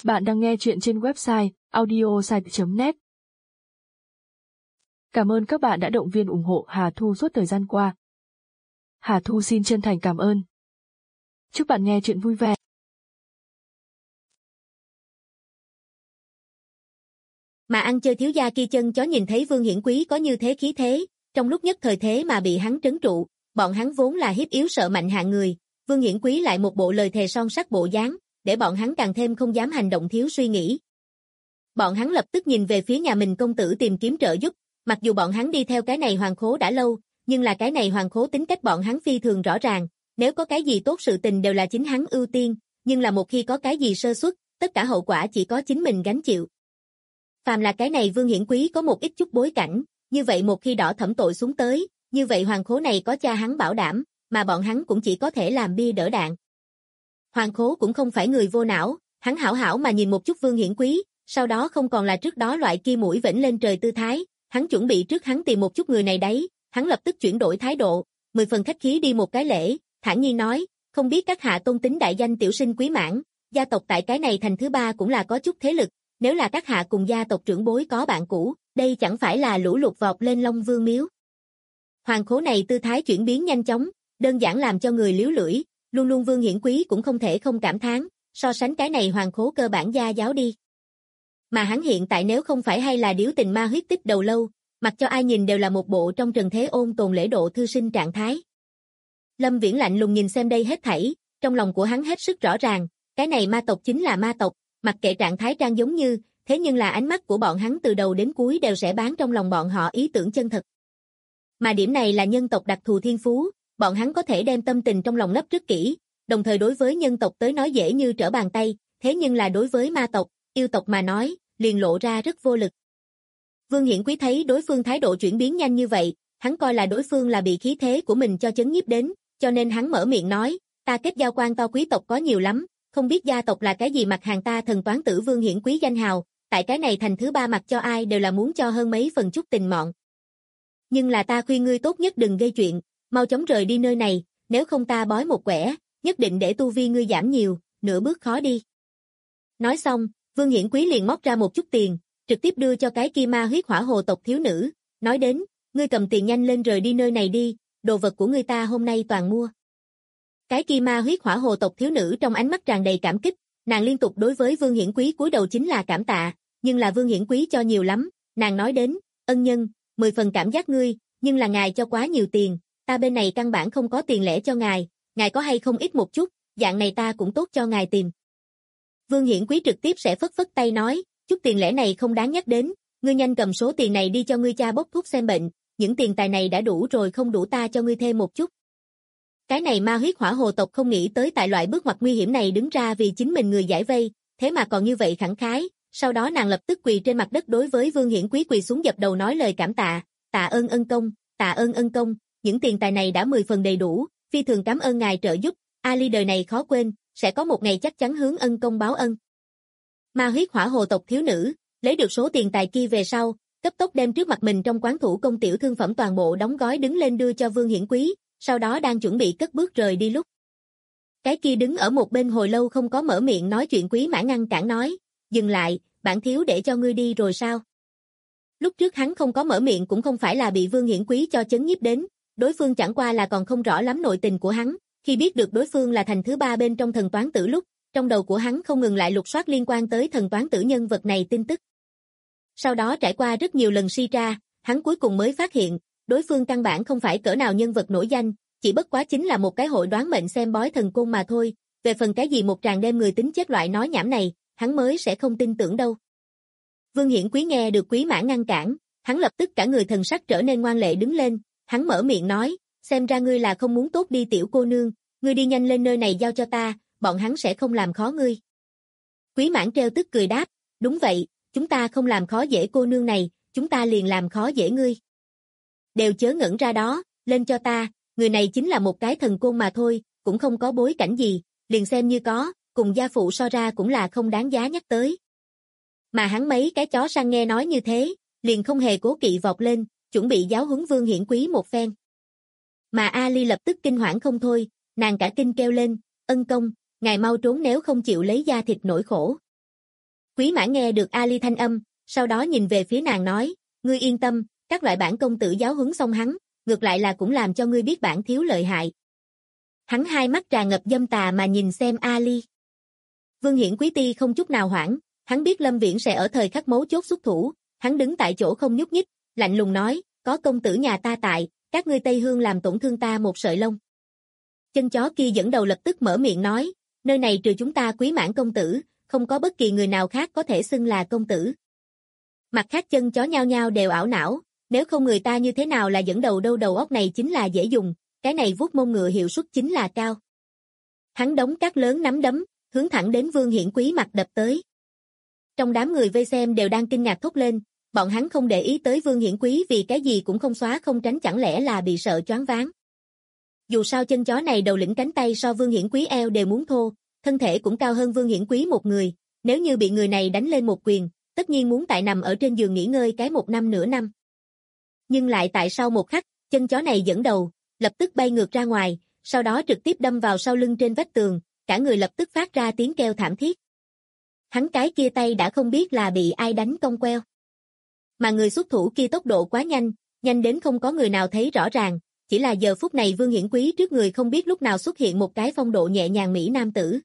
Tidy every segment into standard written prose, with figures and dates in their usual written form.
Bạn đang nghe chuyện trên website audiosite.net. Cảm ơn các bạn đã động viên ủng hộ Hà Thu suốt thời gian qua. Hà Thu xin chân thành cảm ơn. Chúc bạn nghe chuyện vui vẻ. Mà ăn chơi thiếu gia kia chân chó nhìn thấy Vương Hiển Quý có như thế khí thế, trong lúc nhất thời thế mà bị hắn trấn trụ, bọn hắn vốn là hiếp yếu sợ mạnh hạng người, Vương Hiển Quý lại một bộ lời thề son sắt bộ dáng, để bọn hắn càng thêm không dám hành động thiếu suy nghĩ. Bọn hắn lập tức nhìn về phía nhà mình công tử tìm kiếm trợ giúp, mặc dù bọn hắn đi theo cái này hoàng khố đã lâu, nhưng là cái này hoàng khố tính cách bọn hắn phi thường rõ ràng, nếu có cái gì tốt sự tình đều là chính hắn ưu tiên, nhưng là một khi có cái gì sơ suất, tất cả hậu quả chỉ có chính mình gánh chịu. Phàm là cái này Vương Hiển Quý có một ít chút bối cảnh, như vậy một khi đỏ thẩm tội xuống tới, như vậy hoàng khố này có cha hắn bảo đảm, mà bọn hắn cũng chỉ có thể làm bia đỡ đạn. Hoàng khố cũng không phải người vô não, hắn hảo hảo mà nhìn một chút Vương Hiển Quý, sau đó không còn là trước đó loại kia mũi vểnh lên trời tư thái, hắn chuẩn bị trước hắn tìm một chút người này đấy, hắn lập tức chuyển đổi thái độ, 10 phần khách khí đi một cái lễ, thản nhiên nói, không biết các hạ tôn tính đại danh tiểu sinh Quý Mãn, gia tộc tại cái này thành thứ ba cũng là có chút thế lực, nếu là các hạ cùng gia tộc trưởng bối có bạn cũ, đây chẳng phải là lũ lụt vọt lên Long Vương miếu. Hoàng khố này tư thái chuyển biến nhanh chóng, đơn giản làm cho người liếu lưỡi, luôn luôn Vương Hiển Quý cũng không thể không cảm thán, so sánh cái này hoàng khố cơ bản gia giáo đi. Mà hắn hiện tại nếu không phải hay là điếu tình ma huyết tích đầu lâu, mặc cho ai nhìn đều là một bộ trong trần thế ôn tồn lễ độ thư sinh trạng thái. Lâm Viễn lạnh lùng nhìn xem đây hết thảy, trong lòng của hắn hết sức rõ ràng, cái này ma tộc chính là ma tộc, mặc kệ trạng thái trang giống như, thế nhưng là ánh mắt của bọn hắn từ đầu đến cuối đều sẽ bán trong lòng bọn họ ý tưởng chân thật. Mà điểm này là nhân tộc đặc thù thiên phú, bọn hắn có thể đem tâm tình trong lòng lấp rất kỹ, đồng thời đối với nhân tộc tới nói dễ như trở bàn tay, thế nhưng là đối với ma tộc, yêu tộc mà nói, liền lộ ra rất vô lực. Vương Hiển Quý thấy đối phương thái độ chuyển biến nhanh như vậy, hắn coi là đối phương là bị khí thế của mình cho chấn nhiếp đến, cho nên hắn mở miệng nói, ta kết giao quan to quý tộc có nhiều lắm, không biết gia tộc là cái gì mặt hàng ta thần toán tử Vương Hiển Quý danh hào, tại cái này thành thứ ba mặt cho ai đều là muốn cho hơn mấy phần chút tình mọn. Nhưng là ta khuyên ngươi tốt nhất đừng gây chuyện, mau chóng rời đi nơi này, nếu không ta bói một quẻ, nhất định để tu vi ngươi giảm nhiều, nửa bước khó đi. Nói xong, Vương Hiển Quý liền móc ra một chút tiền, trực tiếp đưa cho cái kia ma huyết hỏa hồ tộc thiếu nữ, nói đến, ngươi cầm tiền nhanh lên rời đi nơi này đi, đồ vật của ngươi ta hôm nay toàn mua. Cái kia ma huyết hỏa hồ tộc thiếu nữ trong ánh mắt tràn đầy cảm kích, nàng liên tục đối với Vương Hiển Quý cúi đầu chính là cảm tạ, nhưng là Vương Hiển Quý cho nhiều lắm, nàng nói đến, ân nhân, 10 phần cảm giác ngươi, nhưng là ngài cho quá nhiều tiền, ta bên này căn bản không có tiền lẻ cho ngài có hay không ít một chút, dạng này ta cũng tốt cho ngài tìm. Vương Hiển Quý trực tiếp sẽ phất phất tay nói, chút tiền lẻ này không đáng nhắc đến, ngươi nhanh cầm số tiền này đi cho ngươi cha bốc thuốc xem bệnh, những tiền tài này đã đủ rồi không đủ ta cho ngươi thêm một chút. Cái này ma huyết hỏa hồ tộc không nghĩ tới tại loại bước ngoặt nguy hiểm này đứng ra vì chính mình người giải vây, thế mà còn như vậy khẳng khái, sau đó nàng lập tức quỳ trên mặt đất đối với Vương Hiển Quý quỳ xuống dập đầu nói lời cảm tạ, tạ ơn ân công, tạ ơn ân công, những tiền tài này đã 10 phần đầy đủ, phi thường cảm ơn ngài trợ giúp, Ali đời này khó quên, sẽ có một ngày chắc chắn hướng ân công báo ân. Ma huyết hỏa hồ tộc thiếu nữ, lấy được số tiền tài kia về sau, cấp tốc đem trước mặt mình trong quán thủ công tiểu thương phẩm toàn bộ đóng gói đứng lên đưa cho Vương Hiển Quý, sau đó đang chuẩn bị cất bước rời đi lúc. Cái kia đứng ở một bên hồi lâu không có mở miệng nói chuyện Quý Mãn ngăn cản nói, dừng lại, bản thiếu để cho ngươi đi rồi sao? Lúc trước hắn không có mở miệng cũng không phải là bị Vương Hiển Quý cho chấn nhiếp đến, đối phương chẳng qua là còn không rõ lắm nội tình của hắn, khi biết được đối phương là thành thứ ba bên trong thần toán tử lúc, trong đầu của hắn không ngừng lại lục soát liên quan tới thần toán tử nhân vật này tin tức. Sau đó trải qua rất nhiều lần suy tra, hắn cuối cùng mới phát hiện, đối phương căn bản không phải cỡ nào nhân vật nổi danh, chỉ bất quá chính là một cái hội đoán mệnh xem bói thần côn mà thôi, về phần cái gì một tràng đem người tính chết loại nói nhảm này, hắn mới sẽ không tin tưởng đâu. Vương Hiển Quý nghe được Quý Mãn ngăn cản, hắn lập tức cả người thần sắc trở nên ngoan lệ đứng lên, hắn mở miệng nói, xem ra ngươi là không muốn tốt đi tiểu cô nương, ngươi đi nhanh lên nơi này giao cho ta, bọn hắn sẽ không làm khó ngươi. Quý Mãn trêu tức cười đáp, đúng vậy, chúng ta không làm khó dễ cô nương này, chúng ta liền làm khó dễ ngươi. Đều chớ ngẩn ra đó, lên cho ta, người này chính là một cái thần côn mà thôi, cũng không có bối cảnh gì, liền xem như có, cùng gia phụ so ra cũng là không đáng giá nhắc tới. Mà hắn mấy cái chó săn nghe nói như thế, liền không hề cố kỵ vọt lên, chuẩn bị giáo huấn Vương Hiển Quý một phen. Mà Ali lập tức kinh hoảng không thôi, nàng cả kinh kêu lên, ân công, ngài mau trốn nếu không chịu lấy da thịt nỗi khổ. Quý Mãn nghe được Ali thanh âm, sau đó nhìn về phía nàng nói, ngươi yên tâm, các loại bản công tử giáo huấn xong hắn, ngược lại là cũng làm cho ngươi biết bản thiếu lợi hại. Hắn hai mắt tràn ngập dâm tà mà nhìn xem Ali. Vương Hiển Quý ti không chút nào hoảng, hắn biết Lâm Viễn sẽ ở thời khắc mấu chốt xuất thủ, hắn đứng tại chỗ không nhúc nhích, lạnh lùng nói, có công tử nhà ta tại, các ngươi Tây Hương làm tổn thương ta một sợi lông. Chân chó kia dẫn đầu lập tức mở miệng nói, nơi này trừ chúng ta Quý Mãn công tử, không có bất kỳ người nào khác có thể xưng là công tử. Mặt khác chân chó nhao nhao đều ảo não, nếu không người ta như thế nào là dẫn đầu đâu, đầu óc này chính là dễ dùng, cái này vuốt mông ngựa hiệu suất chính là cao. Hắn đống cát lớn nắm đấm, hướng thẳng đến Vương Hiển Quý mặt đập tới. Trong đám người vây xem đều đang kinh ngạc thốt lên, bọn hắn không để ý tới Vương Hiển Quý vì cái gì cũng không xóa không tránh, chẳng lẽ là bị sợ choáng váng. Dù sao chân chó này đầu lĩnh cánh tay so Vương Hiển Quý eo đều muốn thô, thân thể cũng cao hơn Vương Hiển Quý một người, nếu như bị người này đánh lên một quyền, tất nhiên muốn tại nằm ở trên giường nghỉ ngơi cái một năm nửa năm. Nhưng lại tại sau một khắc, chân chó này dẫn đầu, lập tức bay ngược ra ngoài, sau đó trực tiếp đâm vào sau lưng trên vách tường, cả người lập tức phát ra tiếng kêu thảm thiết. Hắn cái kia tay đã không biết là bị ai đánh cong queo. Mà người xuất thủ kia tốc độ quá nhanh, nhanh đến không có người nào thấy rõ ràng, chỉ là giờ phút này Vương Hiển Quý trước người không biết lúc nào xuất hiện một cái phong độ nhẹ nhàng mỹ nam tử.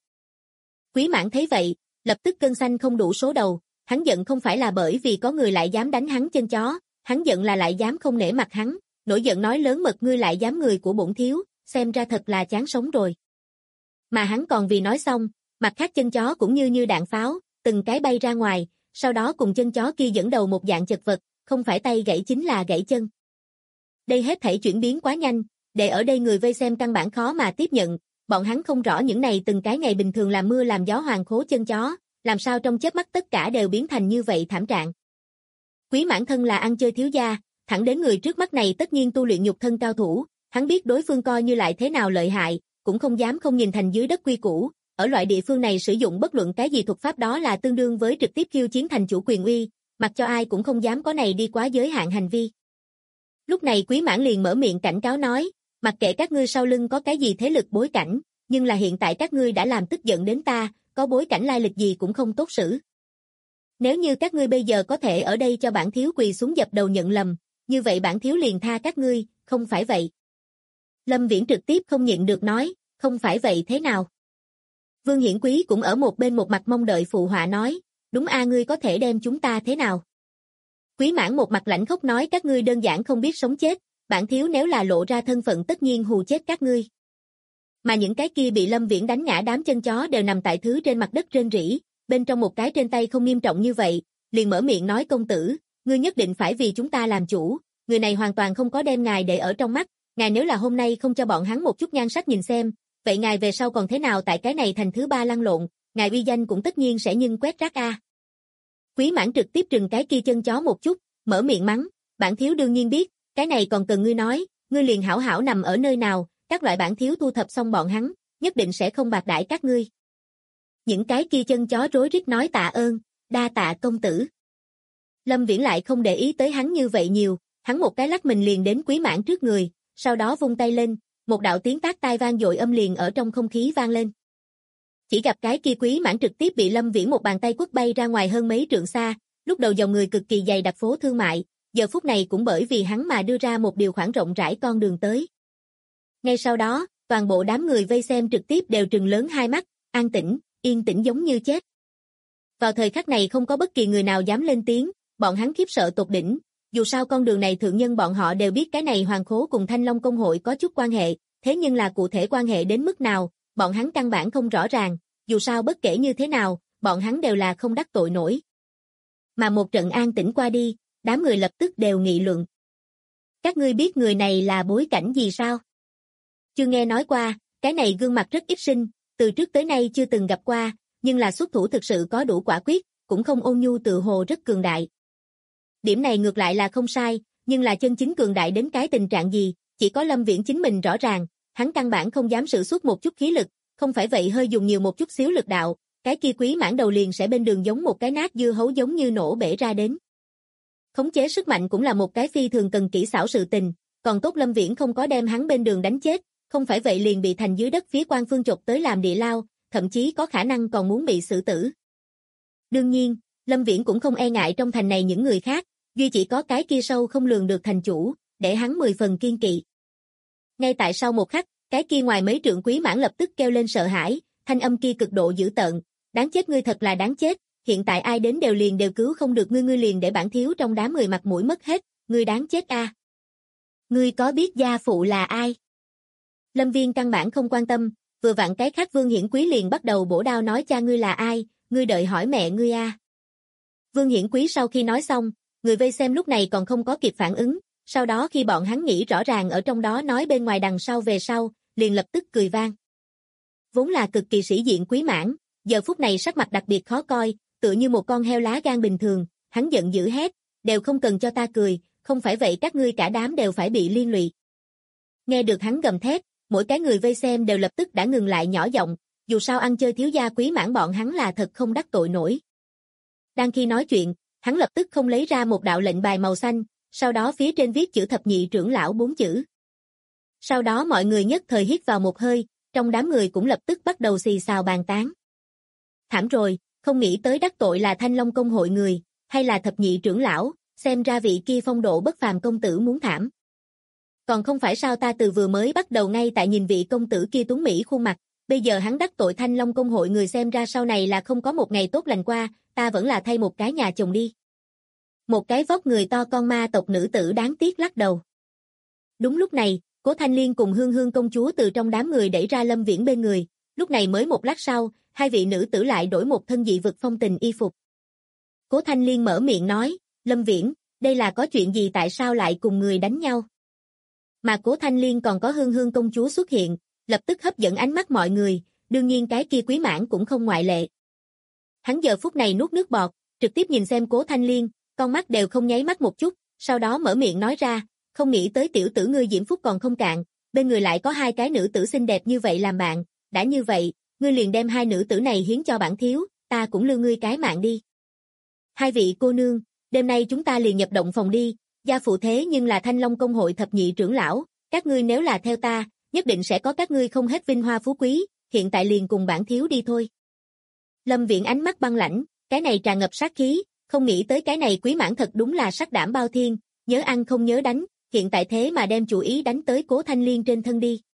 Quý Mãn thấy vậy, lập tức cơn xanh không đủ số đầu, hắn giận không phải là bởi vì có người lại dám đánh hắn chân chó, hắn giận là lại dám không nể mặt hắn, nổi giận nói lớn mật ngươi lại dám người của bổn thiếu, xem ra thật là chán sống rồi. Mà hắn còn vì nói xong, mặt khác chân chó cũng như đạn pháo, từng cái bay ra ngoài, sau đó cùng chân chó kia dẫn đầu một dạng chật vật, không phải tay gãy chính là gãy chân. Đây hết thảy chuyển biến quá nhanh, để ở đây người vây xem căn bản khó mà tiếp nhận, bọn hắn không rõ những này từng cái ngày bình thường làm mưa làm gió hoàng khố chân chó, làm sao trong chớp mắt tất cả đều biến thành như vậy thảm trạng. Quý Mãn thân là ăn chơi thiếu gia, thẳng đến người trước mắt này tất nhiên tu luyện nhục thân cao thủ, hắn biết đối phương coi như lại thế nào lợi hại, cũng không dám không nhìn thành dưới đất quy củ, ở loại địa phương này sử dụng bất luận cái gì thuật pháp đó là tương đương với trực tiếp khiêu chiến thành chủ quyền uy, mặc cho ai cũng không dám có này đi quá giới hạn hành vi. Lúc này Quý Mãn liền mở miệng cảnh cáo nói, mặc kệ các ngươi sau lưng có cái gì thế lực bối cảnh, nhưng là hiện tại các ngươi đã làm tức giận đến ta, có bối cảnh lai lịch gì cũng không tốt xử. Nếu như các ngươi bây giờ có thể ở đây cho bản thiếu quỳ xuống dập đầu nhận lầm, như vậy bản thiếu liền tha các ngươi, không phải vậy. Lâm Viễn trực tiếp không nhịn được nói, không phải vậy thế nào? Vương Hiển Quý cũng ở một bên một mặt mong đợi phụ họa nói, đúng a ngươi có thể đem chúng ta thế nào? Quý Mãn một mặt lạnh khóc nói các ngươi đơn giản không biết sống chết, bản thiếu nếu là lộ ra thân phận tất nhiên hù chết các ngươi. Mà những cái kia bị Lâm Viễn đánh ngã đám chân chó đều nằm tại thứ trên mặt đất rên rỉ, bên trong một cái trên tay không nghiêm trọng như vậy, liền mở miệng nói công tử, ngươi nhất định phải vì chúng ta làm chủ, người này hoàn toàn không có đem ngài để ở trong mắt, ngài nếu là hôm nay không cho bọn hắn một chút nhan sắc nhìn xem, vậy ngài về sau còn thế nào tại cái này thành thứ ba lăn lộn, ngài uy danh cũng tất nhiên sẽ nhưng quét rác a. Quý Mãn trực tiếp trừng cái kia chân chó một chút, mở miệng mắng, bản thiếu đương nhiên biết, cái này còn cần ngươi nói, ngươi liền hảo hảo nằm ở nơi nào, các loại bản thiếu thu thập xong bọn hắn, nhất định sẽ không bạc đãi các ngươi. Những cái kia chân chó rối rít nói tạ ơn, đa tạ công tử. Lâm Viễn lại không để ý tới hắn như vậy nhiều, hắn một cái lắc mình liền đến Quý Mãn trước người, sau đó vung tay lên, một đạo tiếng tát tai vang dội âm liền ở trong không khí vang lên. Chỉ gặp cái kia Quý Mãn trực tiếp bị Lâm Viễn một bàn tay quất bay ra ngoài hơn mấy trượng xa, lúc đầu dòng người cực kỳ dày đặc phố thương mại, giờ phút này cũng bởi vì hắn mà đưa ra một điều khoản rộng rãi con đường tới. Ngay sau đó, toàn bộ đám người vây xem trực tiếp đều trừng lớn hai mắt, an tĩnh, yên tĩnh giống như chết. Vào thời khắc này không có bất kỳ người nào dám lên tiếng, bọn hắn khiếp sợ tột đỉnh, dù sao con đường này thượng nhân bọn họ đều biết cái này Hoàng Khố cùng Thanh Long Công hội có chút quan hệ, thế nhưng là cụ thể quan hệ đến mức nào, bọn hắn căn bản không rõ ràng, dù sao bất kể như thế nào, bọn hắn đều là không đắc tội nổi. Mà một trận an tĩnh qua đi, đám người lập tức đều nghị luận. Các ngươi biết người này là bối cảnh gì sao? Chưa nghe nói qua, cái này gương mặt rất ít sinh, từ trước tới nay chưa từng gặp qua, nhưng là xuất thủ thực sự có đủ quả quyết, cũng không ôn nhu tự hồ rất cường đại. Điểm này ngược lại là không sai, nhưng là chân chính cường đại đến cái tình trạng gì, chỉ có Lâm Viễn chính mình rõ ràng, hắn căn bản không dám sử xuất một chút khí lực, không phải vậy hơi dùng nhiều một chút xíu lực đạo, cái kia Quý Mãn đầu liền sẽ bên đường giống một cái nát dưa hấu giống như nổ bể ra đến. Khống chế sức mạnh cũng là một cái phi thường cần kỹ xảo sự tình, còn tốt Lâm Viễn không có đem hắn bên đường đánh chết, không phải vậy liền bị thành dưới đất phía quan phương chộp tới làm địa lao, thậm chí có khả năng còn muốn bị xử tử. Đương nhiên, Lâm Viễn cũng không e ngại trong thành này những người khác, duy chỉ có cái kia sâu không lường được thành chủ, để hắn 10 phần kiên kỵ. Ngay tại sau một khắc, cái kia ngoài mấy trượng Quý Mãn lập tức kêu lên sợ hãi, thanh âm kia cực độ dữ tợn, đáng chết ngươi, thật là đáng chết, hiện tại ai đến đều cứu không được ngươi, ngươi liền để bản thiếu trong đám người mặt mũi mất hết, ngươi đáng chết a. Ngươi có biết gia phụ là ai? Lâm Viễn căn bản không quan tâm, vừa vặn cái khác Vương Hiển Quý liền bắt đầu bổ đao nói cha ngươi là ai, ngươi đợi hỏi mẹ ngươi a. Vương Hiển Quý sau khi nói xong, người vây xem lúc này còn không có kịp phản ứng, sau đó khi bọn hắn nghĩ rõ ràng ở trong đó nói bên ngoài đằng sau về sau, liền lập tức cười vang. Vốn là cực kỳ sĩ diện Quý Mãn, giờ phút này sắc mặt đặc biệt khó coi, tựa như một con heo lá gan bình thường, hắn giận dữ hét, đều không cần cho ta cười, không phải vậy các ngươi cả đám đều phải bị liên lụy. Nghe được hắn gầm thét, mỗi cái người vây xem đều lập tức đã ngừng lại nhỏ giọng, dù sao ăn chơi thiếu gia Quý Mãn bọn hắn là thật không đắc tội nổi. Đang khi nói chuyện, hắn lập tức không lấy ra một đạo lệnh bài màu xanh, sau đó phía trên viết chữ thập nhị trưởng lão 4 chữ. Sau đó mọi người nhất thời hít vào một hơi, trong đám người cũng lập tức bắt đầu xì xào bàn tán. Thảm rồi, không nghĩ tới đắc tội là Thanh Long công hội người, hay là thập nhị trưởng lão, xem ra vị kia phong độ bất phàm công tử muốn thảm. Còn không phải sao, ta từ vừa mới bắt đầu ngay tại nhìn vị công tử kia tuấn mỹ khuôn mặt, bây giờ hắn đắc tội Thanh Long công hội người, xem ra sau này là không có một ngày tốt lành qua, ta vẫn là thay một cái nhà chồng đi. Một cái vóc người to con ma tộc nữ tử đáng tiếc lắc đầu. Đúng lúc này, Cố Thanh Liên cùng Hương Hương công chúa từ trong đám người đẩy ra Lâm Viễn bên người, lúc này mới một lát sau, hai vị nữ tử lại đổi một thân dị vực phong tình y phục. Cố Thanh Liên mở miệng nói, Lâm Viễn, đây là có chuyện gì, tại sao lại cùng người đánh nhau? Mà Cố Thanh Liên còn có Hương Hương công chúa xuất hiện, lập tức hấp dẫn ánh mắt mọi người, đương nhiên cái kia Quý Mãn cũng không ngoại lệ. Hắn giờ phút này nuốt nước bọt, trực tiếp nhìn xem Cố Thanh Liên, con mắt đều không nháy mắt một chút, sau đó mở miệng nói ra, không nghĩ tới tiểu tử ngươi diễm phúc còn không cạn, bên người lại có hai cái nữ tử xinh đẹp như vậy làm bạn, đã như vậy, ngươi liền đem hai nữ tử này hiến cho bản thiếu, ta cũng lưu ngươi cái mạng đi. Hai vị cô nương, đêm nay chúng ta liền nhập động phòng đi, gia phụ thế nhưng là Thanh Long công hội thập nhị trưởng lão, các ngươi nếu là theo ta, nhất định sẽ có các ngươi không hết vinh hoa phú quý, hiện tại liền cùng bản thiếu đi thôi. Lâm Viễn ánh mắt băng lãnh, cái này tràn ngập sát khí, không nghĩ tới cái này Quý Mãn thật đúng là sắc đảm bao thiên, nhớ ăn không nhớ đánh, hiện tại thế mà đem chủ ý đánh tới Cố Thanh Liên trên thân đi.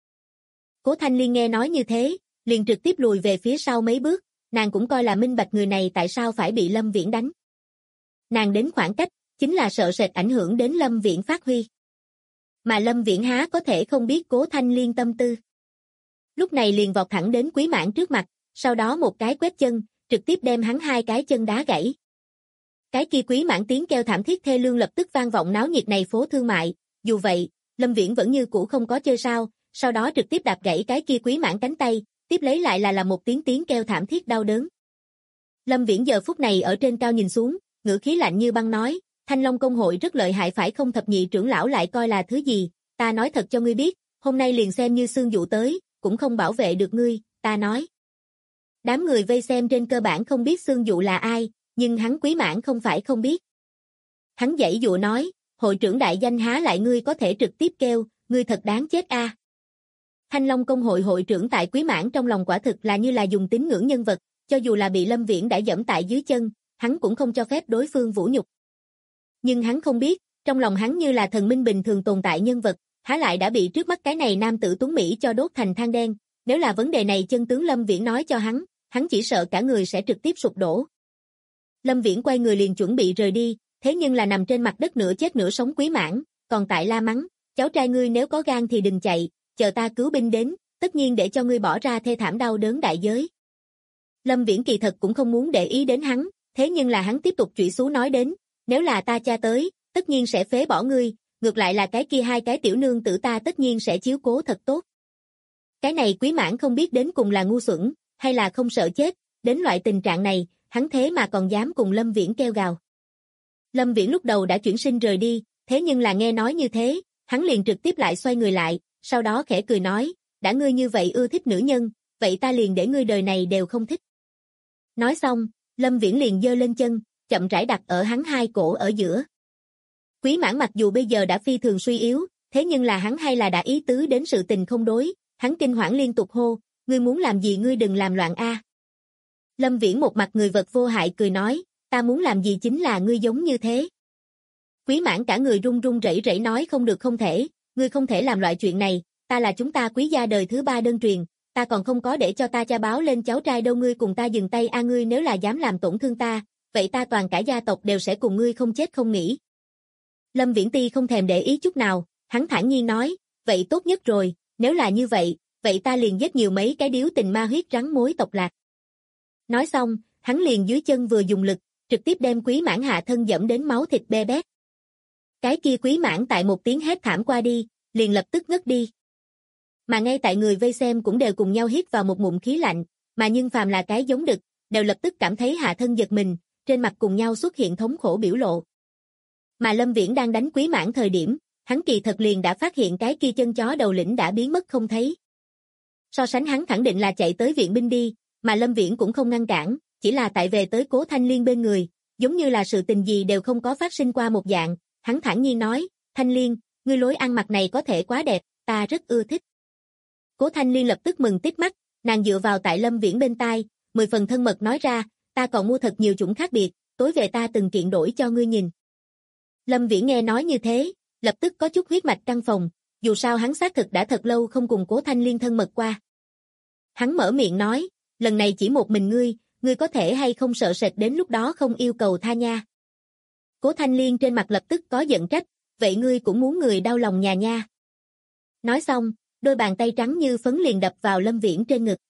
Cố Thanh Liên nghe nói như thế, liền trực tiếp lùi về phía sau mấy bước, nàng cũng coi là minh bạch người này tại sao phải bị Lâm Viễn đánh. Nàng đến khoảng cách, chính là sợ sệt ảnh hưởng đến Lâm Viễn phát huy. Mà Lâm Viễn há có thể không biết Cố Thanh Liên tâm tư. Lúc này liền vọt thẳng đến Quý Mãn trước mặt, sau đó một cái quét chân, trực tiếp đem hắn hai cái chân đá gãy. Cái kia Quý Mãn tiếng kêu thảm thiết thê lương lập tức vang vọng náo nhiệt này phố thương mại, dù vậy, Lâm Viễn vẫn như cũ không có chơi sao, sau đó trực tiếp đạp gãy cái kia Quý Mãn cánh tay, tiếp lấy lại là một tiếng kêu thảm thiết đau đớn. Lâm Viễn giờ phút này ở trên cao nhìn xuống, ngữ khí lạnh như băng nói, Thanh Long công hội rất lợi hại phải không, thập nhị trưởng lão lại coi là thứ gì, ta nói thật cho ngươi biết, hôm nay liền xem như Sương Dụ tới, cũng không bảo vệ được ngươi, ta nói. Đám người vây xem trên cơ bản không biết Sương Dụ là ai, nhưng hắn Quý Mãn không phải không biết. Hắn giãy dụa nói, hội trưởng đại danh há lại ngươi có thể trực tiếp kêu, ngươi thật đáng chết a. Thanh Long công hội hội trưởng tại Quý Mãn trong lòng quả thực là như là dùng tín ngưỡng nhân vật, cho dù là bị Lâm Viễn đã dẫm tại dưới chân, hắn cũng không cho phép đối phương vũ nhục. Nhưng hắn không biết, trong lòng hắn như là thần minh bình thường tồn tại nhân vật, há lại đã bị trước mắt cái này nam tử tuấn Mỹ cho đốt thành than đen, nếu là vấn đề này chân tướng Lâm Viễn nói cho hắn chỉ sợ cả người sẽ trực tiếp sụp đổ. Lâm Viễn quay người liền chuẩn bị rời đi, thế nhưng là nằm trên mặt đất nửa chết nửa sống Quý Mãn, còn tại la mắng, cháu trai ngươi nếu có gan thì đừng chạy, chờ ta cứu binh đến, tất nhiên để cho ngươi bỏ ra thê thảm đau đớn đại giới. Lâm Viễn kỳ thật cũng không muốn để ý đến hắn, thế nhưng là hắn tiếp tục chửi xú nói đến, nếu là ta cha tới, tất nhiên sẽ phế bỏ ngươi, ngược lại là cái kia hai cái tiểu nương tử ta tất nhiên sẽ chiếu cố thật tốt. Cái này Quý Mãn không biết đến cùng là ngu xuẩn, hay là không sợ chết, đến loại tình trạng này, hắn thế mà còn dám cùng Lâm Viễn kêu gào. Lâm Viễn lúc đầu đã chuyển sinh rời đi, thế nhưng là nghe nói như thế, hắn liền trực tiếp lại xoay người lại, sau đó khẽ cười nói, đã ngươi như vậy ưa thích nữ nhân, vậy ta liền để ngươi đời này đều không thích. Nói xong, Lâm Viễn liền giơ lên chân, chậm rãi đặt ở hắn hai cổ ở giữa. Quý Mãn mặc dù bây giờ đã phi thường suy yếu, thế nhưng là hắn hay là đã ý tứ đến sự tình không đối, hắn kinh hoảng liên tục hô, ngươi muốn làm gì, ngươi đừng làm loạn a. Lâm Viễn một mặt người vật vô hại cười nói, ta muốn làm gì chính là ngươi giống như thế. Quý Mãn cả người run run rẩy rẩy nói không được không thể, ngươi không thể làm loại chuyện này, ta là chúng ta Quý gia đời thứ 3 đơn truyền, ta còn không có để cho ta cha báo lên cháu trai đâu, ngươi cùng ta dừng tay a, ngươi nếu là dám làm tổn thương ta, vậy ta toàn cả gia tộc đều sẽ cùng ngươi không chết không nghỉ. Lâm Viễn Ti không thèm để ý chút nào, hắn thản nhiên nói, vậy tốt nhất rồi, nếu là như vậy, vậy ta liền giết nhiều mấy cái điếu tình ma huyết rắn mối tộc lạc. Nói xong, hắn liền dưới chân vừa dùng lực, trực tiếp đem Quý Mãn hạ thân dẫm đến máu thịt be bét. Cái kia Quý Mãn tại một tiếng hét thảm qua đi, liền lập tức ngất đi. Mà ngay tại người vây xem cũng đều cùng nhau hít vào một ngụm khí lạnh, mà nhưng phàm là cái giống đực, đều lập tức cảm thấy hạ thân giật mình, trên mặt cùng nhau xuất hiện thống khổ biểu lộ. Mà Lâm Viễn đang đánh Quý Mãn thời điểm, hắn kỳ thật liền đã phát hiện cái kia chân chó đầu lĩnh đã biến mất không thấy. So sánh hắn khẳng định là chạy tới viện binh đi, mà Lâm Viễn cũng không ngăn cản, chỉ là tại về tới Cố Thanh Liên bên người, giống như là sự tình gì đều không có phát sinh qua một dạng, hắn thản nhiên nói, Thanh Liên, ngươi lối ăn mặc này có thể quá đẹp, ta rất ưa thích. Cố Thanh Liên lập tức mừng tít mắt, nàng dựa vào tại Lâm Viễn bên tai, 10 phần thân mật nói ra, ta còn mua thật nhiều chủng khác biệt, tối về ta từng kiện đổi cho ngươi nhìn. Lâm Viễn nghe nói như thế, lập tức có chút huyết mạch căng phòng, dù sao hắn xác thực đã thật lâu không cùng Cố Thanh Liên thân mật qua. Hắn mở miệng nói, lần này chỉ một mình ngươi có thể hay không sợ sệt đến lúc đó không yêu cầu tha nha. Cố Thanh Liên trên mặt lập tức có giận trách, vậy ngươi cũng muốn người đau lòng nhà nha. Nói xong, đôi bàn tay trắng như phấn liền đập vào Lâm Viễn trên ngực.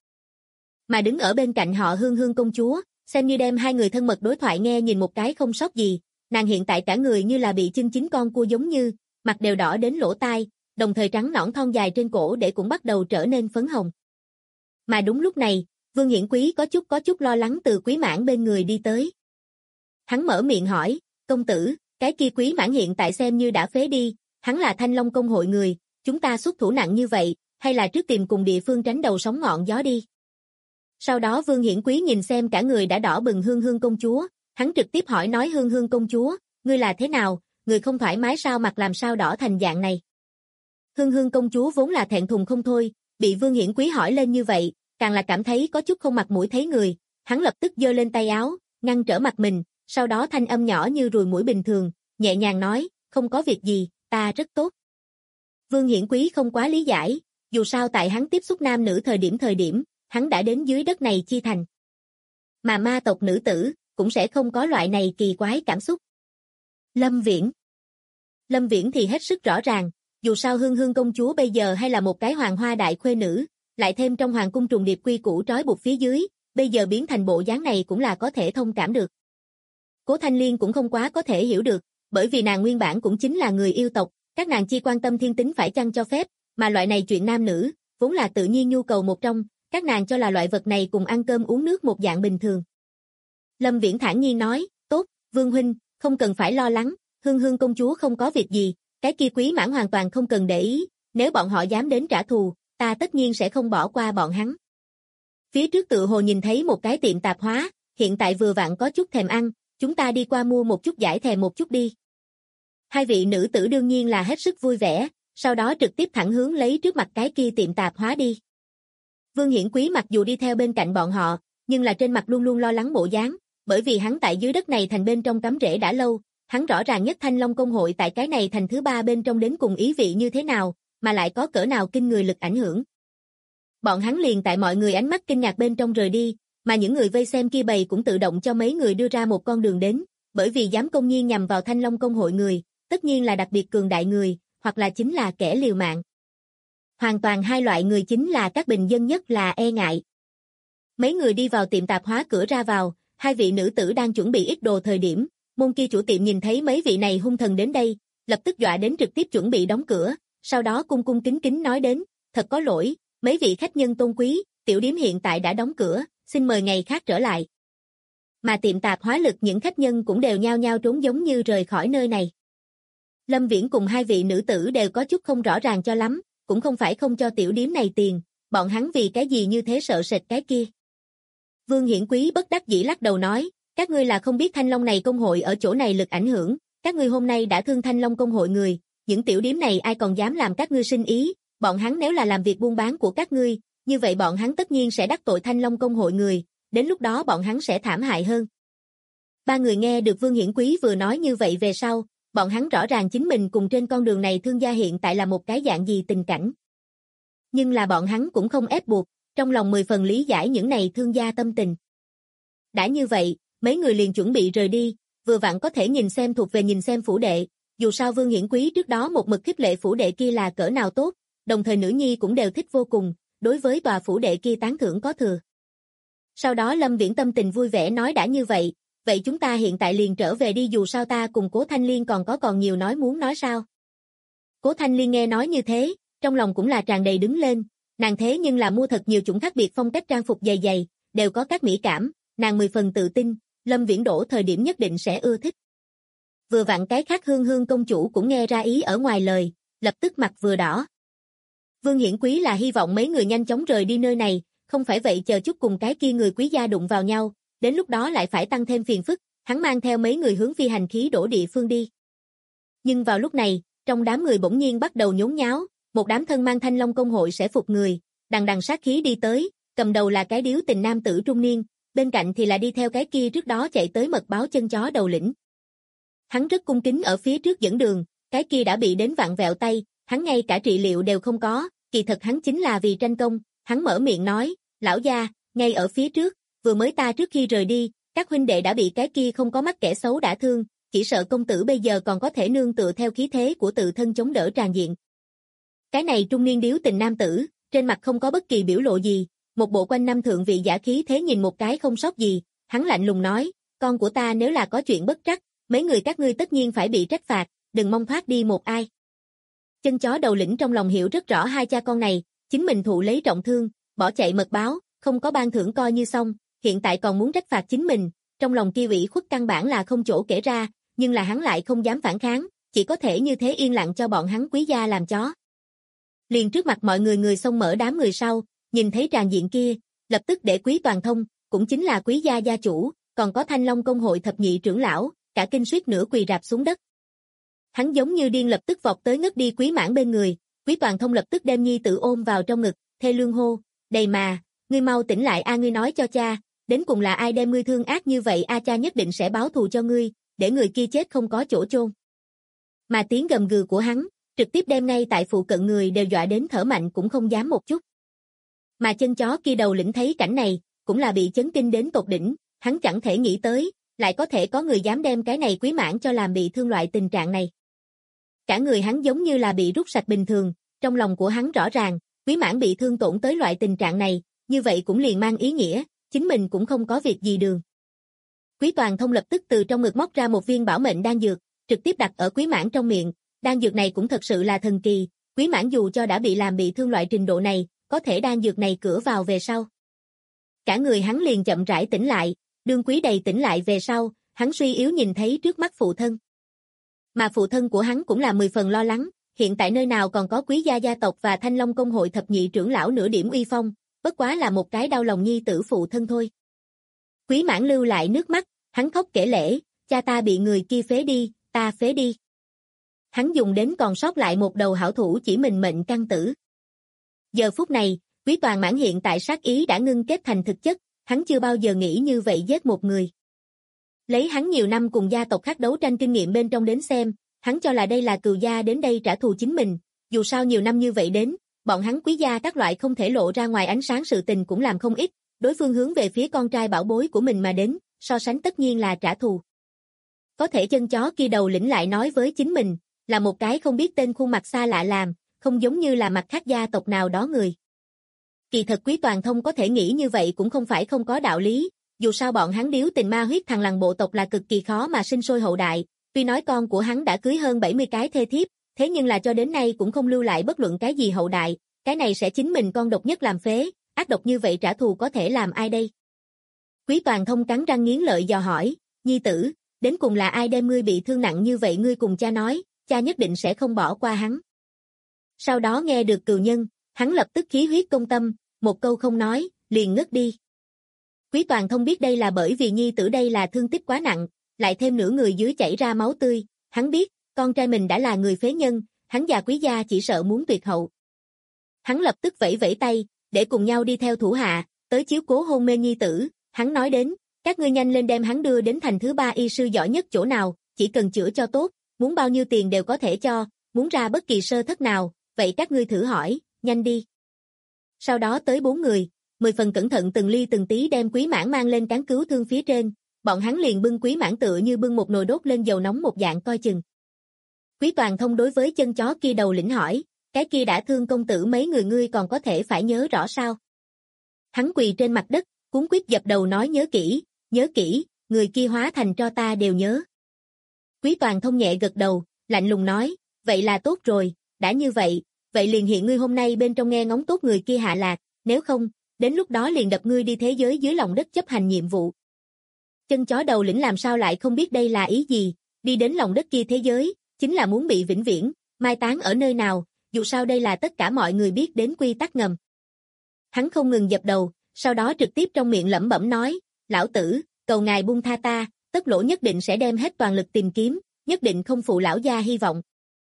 Mà đứng ở bên cạnh họ Hương Hương công chúa, xem như đem hai người thân mật đối thoại nghe nhìn một cái không sót gì, nàng hiện tại cả người như là bị chưng chín con cua giống như, mặt đều đỏ đến lỗ tai, đồng thời trắng nõn thon dài trên cổ để cũng bắt đầu trở nên phấn hồng. Mà đúng lúc này, Vương Hiển Quý có chút lo lắng từ Quý Mãn bên người đi tới. Hắn mở miệng hỏi, công tử, cái kia Quý Mãn hiện tại xem như đã phế đi, hắn là Thanh Long công hội người, chúng ta xuất thủ nặng như vậy, hay là trước tìm cùng địa phương tránh đầu sóng ngọn gió đi. Sau đó Vương Hiển Quý nhìn xem cả người đã đỏ bừng Hương Hương công chúa, hắn trực tiếp hỏi nói Hương Hương công chúa, ngươi là thế nào, người không thoải mái sao, mặt làm sao đỏ thành dạng này. Hương Hương công chúa vốn là thẹn thùng không thôi, bị Vương Hiển Quý hỏi lên như vậy, càng là cảm thấy có chút không mặt mũi thấy người, hắn lập tức giơ lên tay áo, ngăn trở mặt mình, sau đó thanh âm nhỏ như ruồi muỗi bình thường, nhẹ nhàng nói, không có việc gì, ta rất tốt. Vương Hiển Quý không quá lý giải, dù sao tại hắn tiếp xúc nam nữ thời điểm, hắn đã đến dưới đất này chi thành. Mà ma tộc nữ tử, cũng sẽ không có loại này kỳ quái cảm xúc. Lâm Viễn thì hết sức rõ ràng, dù sao Hương Hương công chúa bây giờ hay là một cái hoàng hoa đại khuê nữ, lại thêm trong hoàng cung trùng điệp quy củ trói buộc phía dưới, bây giờ biến thành bộ dáng này cũng là có thể thông cảm được. Cố Thanh Liên cũng không quá có thể hiểu được, bởi vì nàng nguyên bản cũng chính là người yêu tộc, các nàng chi quan tâm thiên tính phải chăng cho phép, mà loại này chuyện nam nữ, vốn là tự nhiên nhu cầu một trong, các nàng cho là loại vật này cùng ăn cơm uống nước một dạng bình thường. Lâm Viễn thản nhiên nói, tốt, Vương huynh, không cần phải lo lắng, Hương Hương công chúa không có việc gì, cái kia Quý Mãn hoàn toàn không cần để ý, nếu bọn họ dám đến trả thù, ta tất nhiên sẽ không bỏ qua bọn hắn. Phía trước tự hồ nhìn thấy một cái tiệm tạp hóa, hiện tại vừa vặn có chút thèm ăn, chúng ta đi qua mua một chút giải thèm một chút đi. Hai vị nữ tử đương nhiên là hết sức vui vẻ, sau đó trực tiếp thẳng hướng lấy trước mặt cái kia tiệm tạp hóa đi. Vương Hiển Quý mặc dù đi theo bên cạnh bọn họ, nhưng là trên mặt luôn luôn lo lắng bộ dáng, bởi vì hắn tại dưới đất này thành bên trong cắm rễ đã lâu, hắn rõ ràng nhất Thanh Long công hội tại cái này thành thứ 3 bên trong đến cùng ý vị như thế nào, mà lại có cỡ nào kinh người lực ảnh hưởng. Bọn hắn liền tại mọi người ánh mắt kinh ngạc bên trong rời đi, mà những người vây xem kia bầy cũng tự động cho mấy người đưa ra một con đường đến, bởi vì dám công nhiên nhằm vào Thanh Long công hội người, tất nhiên là đặc biệt cường đại người, hoặc là chính là kẻ liều mạng. Hoàn toàn hai loại người chính là các bình dân nhất là e ngại. Mấy người đi vào tiệm tạp hóa cửa ra vào, hai vị nữ tử đang chuẩn bị ít đồ thời điểm, môn kia chủ tiệm nhìn thấy mấy vị này hung thần đến đây, lập tức dọa đến trực tiếp chuẩn bị đóng cửa, sau đó cung cung kính kính nói đến, thật có lỗi, mấy vị khách nhân tôn quý, tiểu điếm hiện tại đã đóng cửa, xin mời ngày khác trở lại. Mà tiệm tạp hóa lực những khách nhân cũng đều nhao nhao trốn giống như rời khỏi nơi này. Lâm Viễn cùng hai vị nữ tử đều có chút không rõ ràng cho lắm, cũng không phải không cho tiểu điếm này tiền, bọn hắn vì cái gì như thế sợ sệt cái kia. Vương Hiển Quý bất đắc dĩ lắc đầu nói, các ngươi là không biết Thanh Long này công hội ở chỗ này lực ảnh hưởng, các ngươi hôm nay đã thương Thanh Long công hội người, những tiểu điếm này ai còn dám làm các ngươi sinh ý, bọn hắn nếu là làm việc buôn bán của các ngươi, như vậy bọn hắn tất nhiên sẽ đắc tội Thanh Long công hội người, đến lúc đó bọn hắn sẽ thảm hại hơn. Ba người nghe được Vương Hiển Quý vừa nói như vậy về sau, bọn hắn rõ ràng chính mình cùng trên con đường này thương gia hiện tại là một cái dạng gì tình cảnh. Nhưng là bọn hắn cũng không ép buộc, trong lòng 10 phần lý giải những này thương gia tâm tình. Đã như vậy, mấy người liền chuẩn bị rời đi, vừa vặn có thể nhìn xem phủ đệ, dù sao Vương Hiển Quý trước đó một mực khích lệ phủ đệ kia là cỡ nào tốt, đồng thời nữ nhi cũng đều thích vô cùng, đối với tòa phủ đệ kia tán thưởng có thừa. Sau đó Lâm Viễn tâm tình vui vẻ nói đã như vậy chúng ta hiện tại liền trở về đi, dù sao ta cùng Cố Thanh Liên còn nhiều nói muốn nói sao. Cố Thanh Liên nghe nói như thế, trong lòng cũng là tràn đầy đứng lên, nàng thế nhưng là mua thật nhiều chủng khác biệt phong cách trang phục dày dày, đều có các mỹ cảm, nàng 10 phần tự tin, Lâm Viễn đổ thời điểm nhất định sẽ ưa thích. Vừa vặn cái khác Hương Hương công chủ cũng nghe ra ý ở ngoài lời, lập tức mặt vừa đỏ. Vương Hiển Quý là hy vọng mấy người nhanh chóng rời đi nơi này, không phải vậy chờ chút cùng cái kia người quý gia đụng vào nhau, đến lúc đó lại phải tăng thêm phiền phức, hắn mang theo mấy người hướng phi hành khí đổ địa phương đi. Nhưng vào lúc này, trong đám người bỗng nhiên bắt đầu nhốn nháo, một đám thân mang Thanh Long công hội sẽ phục người, đằng đằng sát khí đi tới, cầm đầu là cái điếu tình nam tử trung niên, bên cạnh thì là đi theo cái kia trước đó chạy tới mật báo chân chó đầu lĩnh. Hắn rất cung kính ở phía trước dẫn đường, cái kia đã bị đến vặn vẹo tay, hắn ngay cả trị liệu đều không có, kỳ thật hắn chính là vì tranh công, hắn mở miệng nói, lão gia, ngay ở phía trước, vừa mới ta trước khi rời đi, các huynh đệ đã bị cái kia không có mắt kẻ xấu đả thương, chỉ sợ công tử bây giờ còn có thể nương tựa theo khí thế của tự thân chống đỡ tràn diện. Cái này trung niên điếu tình nam tử, trên mặt không có bất kỳ biểu lộ gì, một bộ quanh năm thượng vị giả khí thế nhìn một cái không sót gì, hắn lạnh lùng nói, con của ta nếu là có chuyện bất trắc, mấy người các ngươi tất nhiên phải bị trách phạt, đừng mong thoát đi một ai. Chân chó đầu lĩnh trong lòng hiểu rất rõ hai cha con này, chính mình thụ lấy trọng thương, bỏ chạy mật báo, không có ban thưởng coi như xong, hiện tại còn muốn trách phạt chính mình, trong lòng kia ủy khuất căn bản là không chỗ kể ra, nhưng là hắn lại không dám phản kháng, chỉ có thể như thế yên lặng cho bọn hắn quý gia làm chó. Liền trước mặt mọi người xông mở đám người sau, nhìn thấy tràn diện kia, lập tức để Quý Toàn Thông, cũng chính là quý gia gia chủ, còn có Thanh Long công hội thập nhị trưởng lão, cả kinh suýt nửa quỳ rạp xuống đất. Hắn giống như điên lập tức vọt tới ngất đi Quý Mãn bên người, Quý Toàn Thông lập tức đem nhi tử ôm vào trong ngực, thê lương hô, đầy mà, ngươi mau tỉnh lại a, ngươi nói cho cha, đến cùng là ai đem ngươi thương ác như vậy a, cha nhất định sẽ báo thù cho ngươi, để người kia chết không có chỗ chôn. Mà tiếng gầm gừ của hắn, trực tiếp đem ngay tại phụ cận người đều dọa đến thở mạnh cũng không dám một chút. Mà chân chó kia đầu lĩnh thấy cảnh này, cũng là bị chấn kinh đến tột đỉnh, hắn chẳng thể nghĩ tới, lại có thể có người dám đem cái này Quý Mãn cho làm bị thương loại tình trạng này. Cả người hắn giống như là bị rút sạch bình thường, trong lòng của hắn rõ ràng, Quý Mãn bị thương tổn tới loại tình trạng này, như vậy cũng liền mang ý nghĩa, chính mình cũng không có việc gì đường. Quý Toàn Thông lập tức từ trong ngực móc ra một viên bảo mệnh đan dược, trực tiếp đặt ở Quý Mãn trong miệng, đan dược này cũng thật sự là thần kỳ, Quý Mãn dù cho đã bị làm bị thương loại trình độ này, có thể đan dược này cửa vào về sau. Cả người hắn liền chậm rãi tỉnh lại, đương Quý Đầy tỉnh lại về sau, hắn suy yếu nhìn thấy trước mắt phụ thân. Mà phụ thân của hắn cũng là 10 phần lo lắng, hiện tại nơi nào còn có Quý gia gia tộc và Thanh Long công hội thập nhị trưởng lão nửa điểm uy phong, bất quá là một cái đau lòng nhi tử phụ thân thôi. Quý Mãn lưu lại nước mắt, hắn khóc kể lể, cha ta bị người kia phế đi, ta phế đi. Hắn dùng đến còn sót lại một đầu hảo thủ chỉ mình mệnh căn tử. Giờ phút này, Quý Toàn Mãn hiện tại sát ý đã ngưng kết thành thực chất, hắn chưa bao giờ nghĩ như vậy giết một người. Lấy hắn nhiều năm cùng gia tộc khác đấu tranh kinh nghiệm bên trong đến xem, hắn cho là đây là cừu gia đến đây trả thù chính mình, dù sao nhiều năm như vậy đến, bọn hắn Quý gia các loại không thể lộ ra ngoài ánh sáng sự tình cũng làm không ít, đối phương hướng về phía con trai bảo bối của mình mà đến, so sánh tất nhiên là trả thù. Có thể chân chó kia đầu lĩnh lại nói với chính mình, là một cái không biết tên khuôn mặt xa lạ làm, không giống như là mặt khác gia tộc nào đó người. Kỳ thật Quý Toàn Thông có thể nghĩ như vậy cũng không phải không có đạo lý, dù sao bọn hắn điếu tình ma huyết thằng lằn bộ tộc là cực kỳ khó mà sinh sôi hậu đại, tuy nói con của hắn đã cưới hơn 70 cái thê thiếp, thế nhưng là cho đến nay cũng không lưu lại bất luận cái gì hậu đại, cái này sẽ chính mình con độc nhất làm phế, ác độc như vậy trả thù có thể làm ai đây? Quý Toàn Thông cắn răng nghiến lợi dò hỏi, nhi tử, đến cùng là ai đem ngươi bị thương nặng như vậy, ngươi cùng cha nói, cha nhất định sẽ không bỏ qua hắn. Sau đó nghe được cừu nhân, hắn lập tức khí huyết công tâm, một câu không nói, liền ngất đi. Quý Toàn Thông biết đây là bởi vì nhi tử đây là thương tích quá nặng, lại thêm nửa người dưới chảy ra máu tươi, hắn biết, con trai mình đã là người phế nhân, hắn và Quý gia chỉ sợ muốn tuyệt hậu. Hắn lập tức vẫy vẫy tay, để cùng nhau đi theo thủ hạ, tới chiếu cố hôn mê nhi tử, hắn nói đến, Các ngươi nhanh lên đem hắn đưa đến thành thứ 3 y sư giỏi nhất chỗ nào, chỉ cần chữa cho tốt, muốn bao nhiêu tiền đều có thể cho, muốn ra bất kỳ sơ thất nào, vậy các ngươi thử hỏi, nhanh đi. Sau đó tới 4 người, 10 phần cẩn thận từng ly từng tí đem Quý Mãn mang lên cán cứu thương phía trên, bọn hắn liền bưng Quý Mãn tựa như bưng một nồi đốt lên dầu nóng một dạng coi chừng. Quý Toàn Thông đối với chân chó kia đầu lĩnh hỏi, cái kia đã thương công tử mấy người ngươi còn có thể phải nhớ rõ sao? Hắn quỳ trên mặt đất, cuống quýt dập đầu nói nhớ kỹ, người kia hóa thành cho ta đều nhớ. Quý Toàn Thông nhẹ gật đầu, lạnh lùng nói, vậy là tốt rồi, đã như vậy, vậy liền hiện ngươi hôm nay bên trong nghe ngóng tốt người kia hạ lạc, nếu không, đến lúc đó liền đập ngươi đi thế giới dưới lòng đất chấp hành nhiệm vụ. Chân chó đầu lĩnh làm sao lại không biết đây là ý gì, đi đến lòng đất kia thế giới, chính là muốn bị vĩnh viễn, mai táng ở nơi nào, dù sao đây là tất cả mọi người biết đến quy tắc ngầm. Hắn không ngừng dập đầu, sau đó trực tiếp trong miệng lẩm bẩm nói, lão tử, cầu ngài buông tha ta, Tất Lỗ nhất định sẽ đem hết toàn lực tìm kiếm, nhất định không phụ lão gia hy vọng.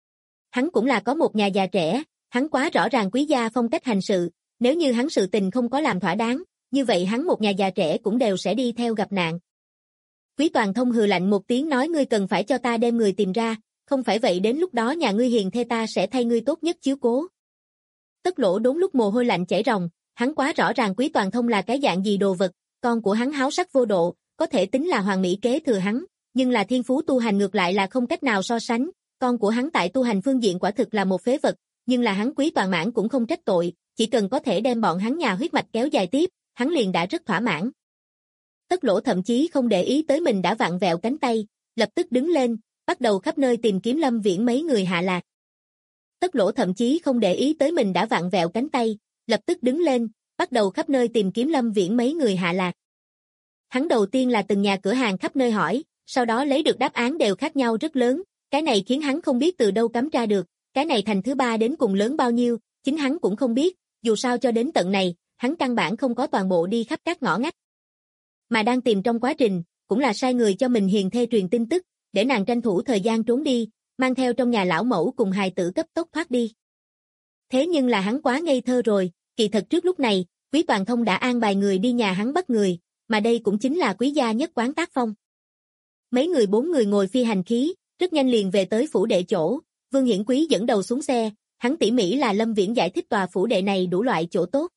Hắn cũng là có một nhà già trẻ, hắn quá rõ ràng Quý gia phong cách hành sự, nếu như hắn sự tình không có làm thỏa đáng, như vậy hắn một nhà già trẻ cũng đều sẽ đi theo gặp nạn. Quý Toàn Thông hừ lạnh một tiếng nói ngươi cần phải cho ta đem người tìm ra, không phải vậy đến lúc đó nhà ngươi hiền thê ta sẽ thay ngươi tốt nhất chiếu cố. Tất Lỗ đốn lúc mồ hôi lạnh chảy ròng, hắn quá rõ ràng Quý Toàn Thông là cái dạng gì đồ vật, con của hắn háo sắc vô độ, có thể tính là hoàng mỹ kế thừa hắn, nhưng là thiên phú tu hành ngược lại là không cách nào so sánh, con của hắn tại tu hành phương diện quả thực là một phế vật, nhưng là hắn Quý Toàn Mãn cũng không trách tội, chỉ cần có thể đem bọn hắn nhà huyết mạch kéo dài tiếp, hắn liền đã rất thỏa mãn. Tất Lỗ thậm chí không để ý tới mình đã vặn vẹo cánh tay, lập tức đứng lên, bắt đầu khắp nơi tìm kiếm Lâm Viễn mấy người hạ lạc. Tất Lỗ thậm chí không để ý tới mình đã vặn vẹo cánh tay, lập tức đứng lên, bắt đầu khắp nơi tìm kiếm Lâm Viễn mấy người hạ lạc. Hắn đầu tiên là từng nhà cửa hàng khắp nơi hỏi, sau đó lấy được đáp án đều khác nhau rất lớn, cái này khiến hắn không biết từ đâu cắm ra được, cái này thành thứ 3 đến cùng lớn bao nhiêu, chính hắn cũng không biết, dù sao cho đến tận này, hắn căn bản không có toàn bộ đi khắp các ngõ ngách. Mà đang tìm trong quá trình, cũng là sai người cho mình hiền thê truyền tin tức, để nàng tranh thủ thời gian trốn đi, mang theo trong nhà lão mẫu cùng hài tử cấp tốc thoát đi. Thế nhưng là hắn quá ngây thơ rồi, kỳ thật trước lúc này, Quý Toàn Thông đã an bài người đi nhà hắn bắt người, mà đây cũng chính là Quý gia nhất quán tác phong. Mấy người 4 người ngồi phi hành khí, rất nhanh liền về tới phủ đệ chỗ, Vương Hiển Quý dẫn đầu xuống xe, hắn tỉ mỉ là Lâm Viễn giải thích tòa phủ đệ này đủ loại chỗ tốt.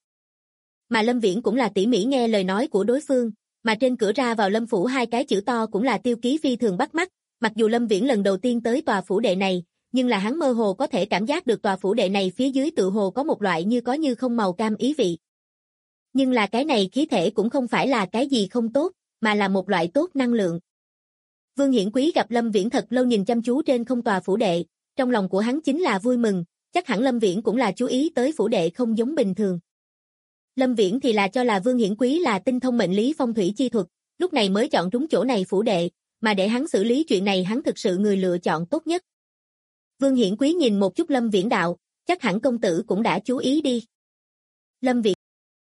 Mà Lâm Viễn cũng là tỉ mỉ nghe lời nói của đối phương, mà trên cửa ra vào Lâm phủ 2 cái chữ to cũng là tiêu ký phi thường bắt mắt, mặc dù Lâm Viễn lần đầu tiên tới tòa phủ đệ này, nhưng là hắn mơ hồ có thể cảm giác được tòa phủ đệ này phía dưới tự hồ có một loại như có như không màu cam ý vị. Nhưng là cái này khí thể cũng không phải là cái gì không tốt, mà là một loại tốt năng lượng. Vương Hiển Quý gặp Lâm Viễn thật lâu nhìn chăm chú trên không tòa phủ đệ, trong lòng của hắn chính là vui mừng, chắc hẳn Lâm Viễn cũng là chú ý tới phủ đệ không giống bình thường. Lâm Viễn thì là cho là Vương Hiển Quý là tinh thông mệnh lý phong thủy chi thuật, lúc này mới chọn trúng chỗ này phủ đệ, mà để hắn xử lý chuyện này hắn thực sự người lựa chọn tốt nhất. Vương Hiển Quý nhìn một chút Lâm Viễn đạo, chắc hẳn công tử cũng đã chú ý đi. Lâm Viễn.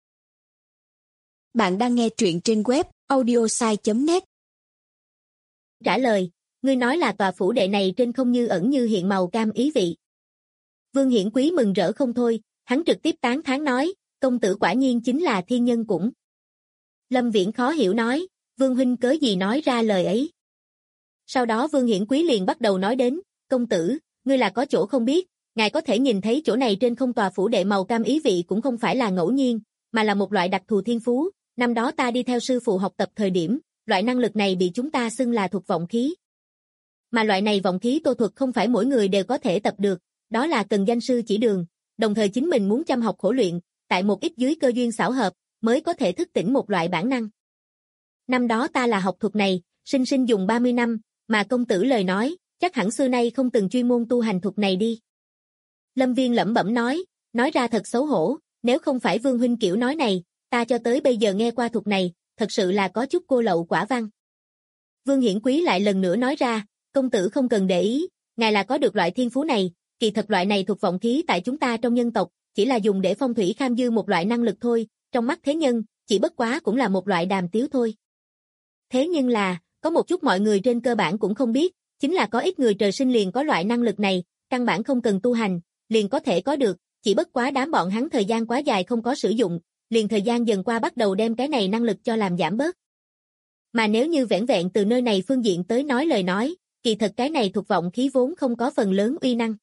Bạn đang nghe truyện trên web audiosai.net. Trả lời, ngươi nói là tòa phủ đệ này trên không như ẩn như hiện màu cam ý vị. Vương Hiển Quý mừng rỡ không thôi, hắn trực tiếp tán thán nói, công tử quả nhiên chính là thiên nhân cũng. Lâm Viễn khó hiểu nói, Vương huynh cớ gì nói ra lời ấy. Sau đó Vương Hiển Quý liền bắt đầu nói đến, công tử, ngươi là có chỗ không biết, ngài có thể nhìn thấy chỗ này trên không tòa phủ đệ màu cam ý vị cũng không phải là ngẫu nhiên, mà là một loại đặc thù thiên phú, năm đó ta đi theo sư phụ học tập thời điểm, loại năng lực này bị chúng ta xưng là thuộc vọng khí. Mà loại này vọng khí tô thuật không phải mỗi người đều có thể tập được, đó là cần danh sư chỉ đường, đồng thời chính mình muốn chăm học khổ luyện, tại một ít dưới cơ duyên xảo hợp, mới có thể thức tỉnh một loại bản năng. Năm đó ta là học thuật này, sinh sinh dùng 30 năm, mà công tử lời nói, chắc hẳn xưa nay không từng chuyên môn tu hành thuật này đi. Lâm Viên lẩm bẩm nói ra thật xấu hổ, nếu không phải Vương huynh kiểu nói này, ta cho tới bây giờ nghe qua thuật này, thật sự là có chút cô lậu quả văn. Vương Hiển Quý lại lần nữa nói ra, công tử không cần để ý, ngài là có được loại thiên phú này, kỳ thật loại này thuộc vọng khí tại chúng ta trong nhân tộc, chỉ là dùng để phong thủy kham dư một loại năng lực thôi, trong mắt thế nhân, chỉ bất quá cũng là một loại đàm tiếu thôi. Thế nhưng là, có một chút mọi người trên cơ bản cũng không biết, chính là có ít người trời sinh liền có loại năng lực này, căn bản không cần tu hành, liền có thể có được, chỉ bất quá đám bọn hắn thời gian quá dài không có sử dụng, liền thời gian dần qua bắt đầu đem cái này năng lực cho làm giảm bớt. Mà nếu như vẻn vẹn từ nơi này phương diện tới nói lời nói, kỳ thật cái này thuộc vọng khí vốn không có phần lớn uy năng.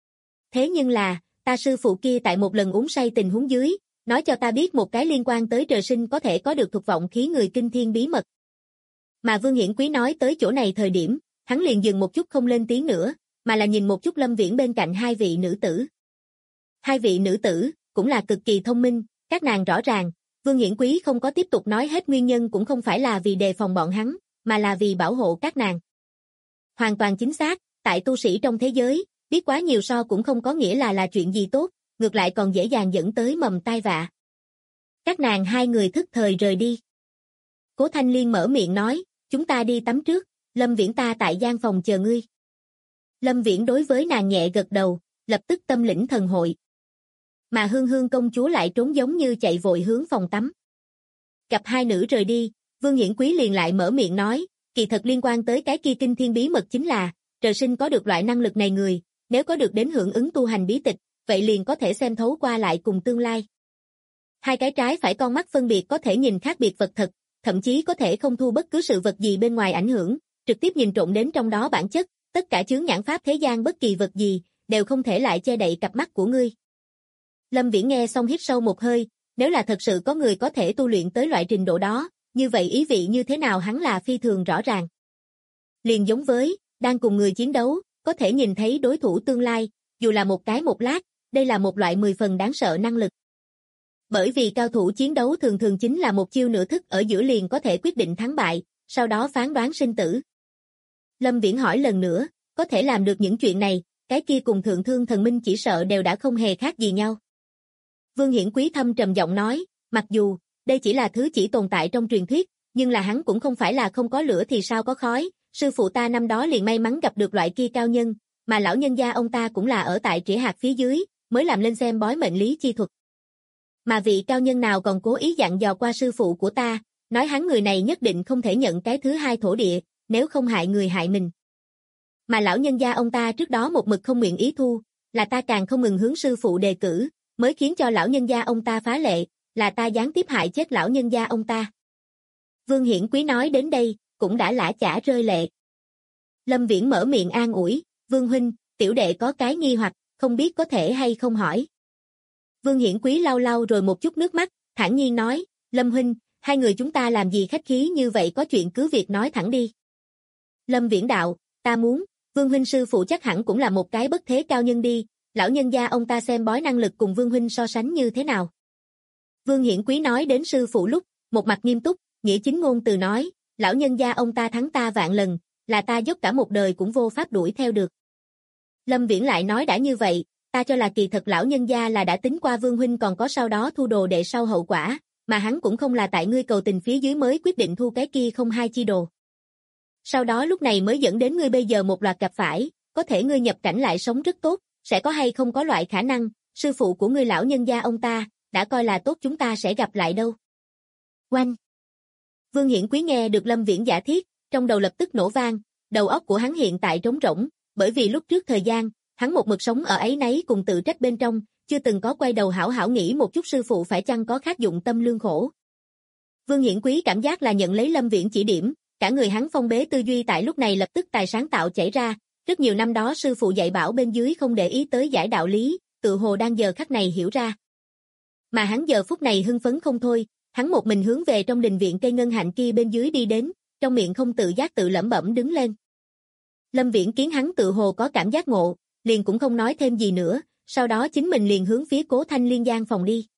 Thế nhưng là, ta sư phụ kia tại một lần uống say tình huống dưới, nói cho ta biết một cái liên quan tới trời sinh có thể có được thuộc vọng khí người kinh thiên bí mật. Mà Vương Hiển Quý nói tới chỗ này thời điểm, hắn liền dừng một chút không lên tiếng nữa, mà là nhìn một chút Lâm Viễn bên cạnh hai vị nữ tử. Hai vị nữ tử, cũng là cực kỳ thông minh, các nàng rõ ràng, Vương Hiển Quý không có tiếp tục nói hết nguyên nhân cũng không phải là vì đề phòng bọn hắn, mà là vì bảo hộ các nàng. Hoàn toàn chính xác, tại tu sĩ trong thế giới, biết quá nhiều so cũng không có nghĩa là chuyện gì tốt, ngược lại còn dễ dàng dẫn tới mầm tai vạ. Các nàng hai người thức thời rời đi. Cố Thanh Liên mở miệng nói, chúng ta đi tắm trước, Lâm Viễn ta tại gian phòng chờ ngươi. Lâm Viễn đối với nàng nhẹ gật đầu, lập tức tâm lĩnh thần hội. Mà Hương Hương công chúa lại trốn giống như chạy vội hướng phòng tắm. Gặp hai nữ rời đi, Vương Hiển Quý liền lại mở miệng nói, kỳ thật liên quan tới cái kia kinh thiên bí mật chính là, trời sinh có được loại năng lực này người, nếu có được đến hưởng ứng tu hành bí tịch, vậy liền có thể xem thấu qua lại cùng tương lai. Hai cái trái phải con mắt phân biệt có thể nhìn khác biệt vật thật, thậm chí có thể không thu bất cứ sự vật gì bên ngoài ảnh hưởng, trực tiếp nhìn trộn đến trong đó bản chất, tất cả chướng nhãn pháp thế gian bất kỳ vật gì, đều không thể lại che đậy cặp mắt của ngươi. Lâm Viễn nghe xong hít sâu một hơi, nếu là thật sự có người có thể tu luyện tới loại trình độ đó, như vậy ý vị như thế nào hắn là phi thường rõ ràng. Liền giống với, đang cùng người chiến đấu, có thể nhìn thấy đối thủ tương lai, dù là một cái một lát, đây là một loại 10 phần đáng sợ năng lực. Bởi vì cao thủ chiến đấu thường thường chính là một chiêu nửa thức ở giữa liền có thể quyết định thắng bại, sau đó phán đoán sinh tử. Lâm Viễn hỏi lần nữa, có thể làm được những chuyện này, cái kia cùng Thượng Thương Thần Minh chỉ sợ đều đã không hề khác gì nhau. Vương Hiển Quý thâm trầm giọng nói, mặc dù, đây chỉ là thứ chỉ tồn tại trong truyền thuyết, nhưng là hắn cũng không phải là không có lửa thì sao có khói, sư phụ ta năm đó liền may mắn gặp được loại kia cao nhân, mà lão nhân gia ông ta cũng là ở tại Trĩa Hạt phía dưới, mới làm lên xem bói mệnh lý chi thuật. Mà vị cao nhân nào còn cố ý dặn dò qua sư phụ của ta, nói hắn người này nhất định không thể nhận cái thứ hai thổ địa, nếu không hại người hại mình. Mà lão nhân gia ông ta trước đó một mực không nguyện ý thu, là ta càng không ngừng hướng sư phụ đề cử, mới khiến cho lão nhân gia ông ta phá lệ, là ta gián tiếp hại chết lão nhân gia ông ta. Vương Hiển Quý nói đến đây, cũng đã lã chả rơi lệ. Lâm Viễn mở miệng an ủi, Vương huynh, tiểu đệ có cái nghi hoặc, không biết có thể hay không hỏi. Vương Hiển Quý lau lau rồi một chút nước mắt, thản nhiên nói, Lâm huynh, hai người chúng ta làm gì khách khí như vậy, có chuyện cứ việc nói thẳng đi. Lâm Viễn đạo, ta muốn, Vương huynh sư phụ chắc hẳn cũng là một cái bất thế cao nhân đi, lão nhân gia ông ta xem bói năng lực cùng Vương huynh so sánh như thế nào. Vương Hiển Quý nói đến sư phụ lúc, một mặt nghiêm túc, nghĩa chính ngôn từ nói, lão nhân gia ông ta thắng ta vạn lần, là ta dốc cả một đời cũng vô pháp đuổi theo được. Lâm Viễn lại nói đã như vậy, ta cho là kỳ thật lão nhân gia là đã tính qua Vương huynh còn có sau đó thu đồ đệ sau hậu quả, mà hắn cũng không là tại ngươi cầu tình phía dưới mới quyết định thu cái kia không hai chi đồ. Sau đó lúc này mới dẫn đến ngươi bây giờ một loạt gặp phải, có thể ngươi nhập cảnh lại sống rất tốt, sẽ có hay không có loại khả năng, sư phụ của ngươi lão nhân gia ông ta, đã coi là tốt chúng ta sẽ gặp lại đâu. Oanh! Vương Hiển Quý nghe được Lâm Viễn giả thiết, trong đầu lập tức nổ vang, đầu óc của hắn hiện tại trống rỗng, bởi vì lúc trước thời gian, hắn một mực sống ở áy náy cùng tự trách bên trong, chưa từng có quay đầu hảo hảo nghĩ một chút sư phụ phải chăng có khác dụng tâm lương khổ. Vương Hiển Quý cảm giác là nhận lấy Lâm Viễn chỉ điểm, cả người hắn phong bế tư duy tại lúc này lập tức tài sáng tạo chảy ra, rất nhiều năm đó sư phụ dạy bảo bên dưới không để ý tới giải đạo lý, tự hồ đang giờ khắc này hiểu ra. Mà hắn giờ phút này hưng phấn không thôi, hắn một mình hướng về trong đình viện cây ngân hạnh kia bên dưới đi đến, trong miệng không tự giác tự lẩm bẩm đứng lên. Lâm Viễn kiến hắn tự hồ có cảm giác ngộ, liền cũng không nói thêm gì nữa, sau đó chính mình liền hướng phía Cố Thanh Liên gian phòng đi.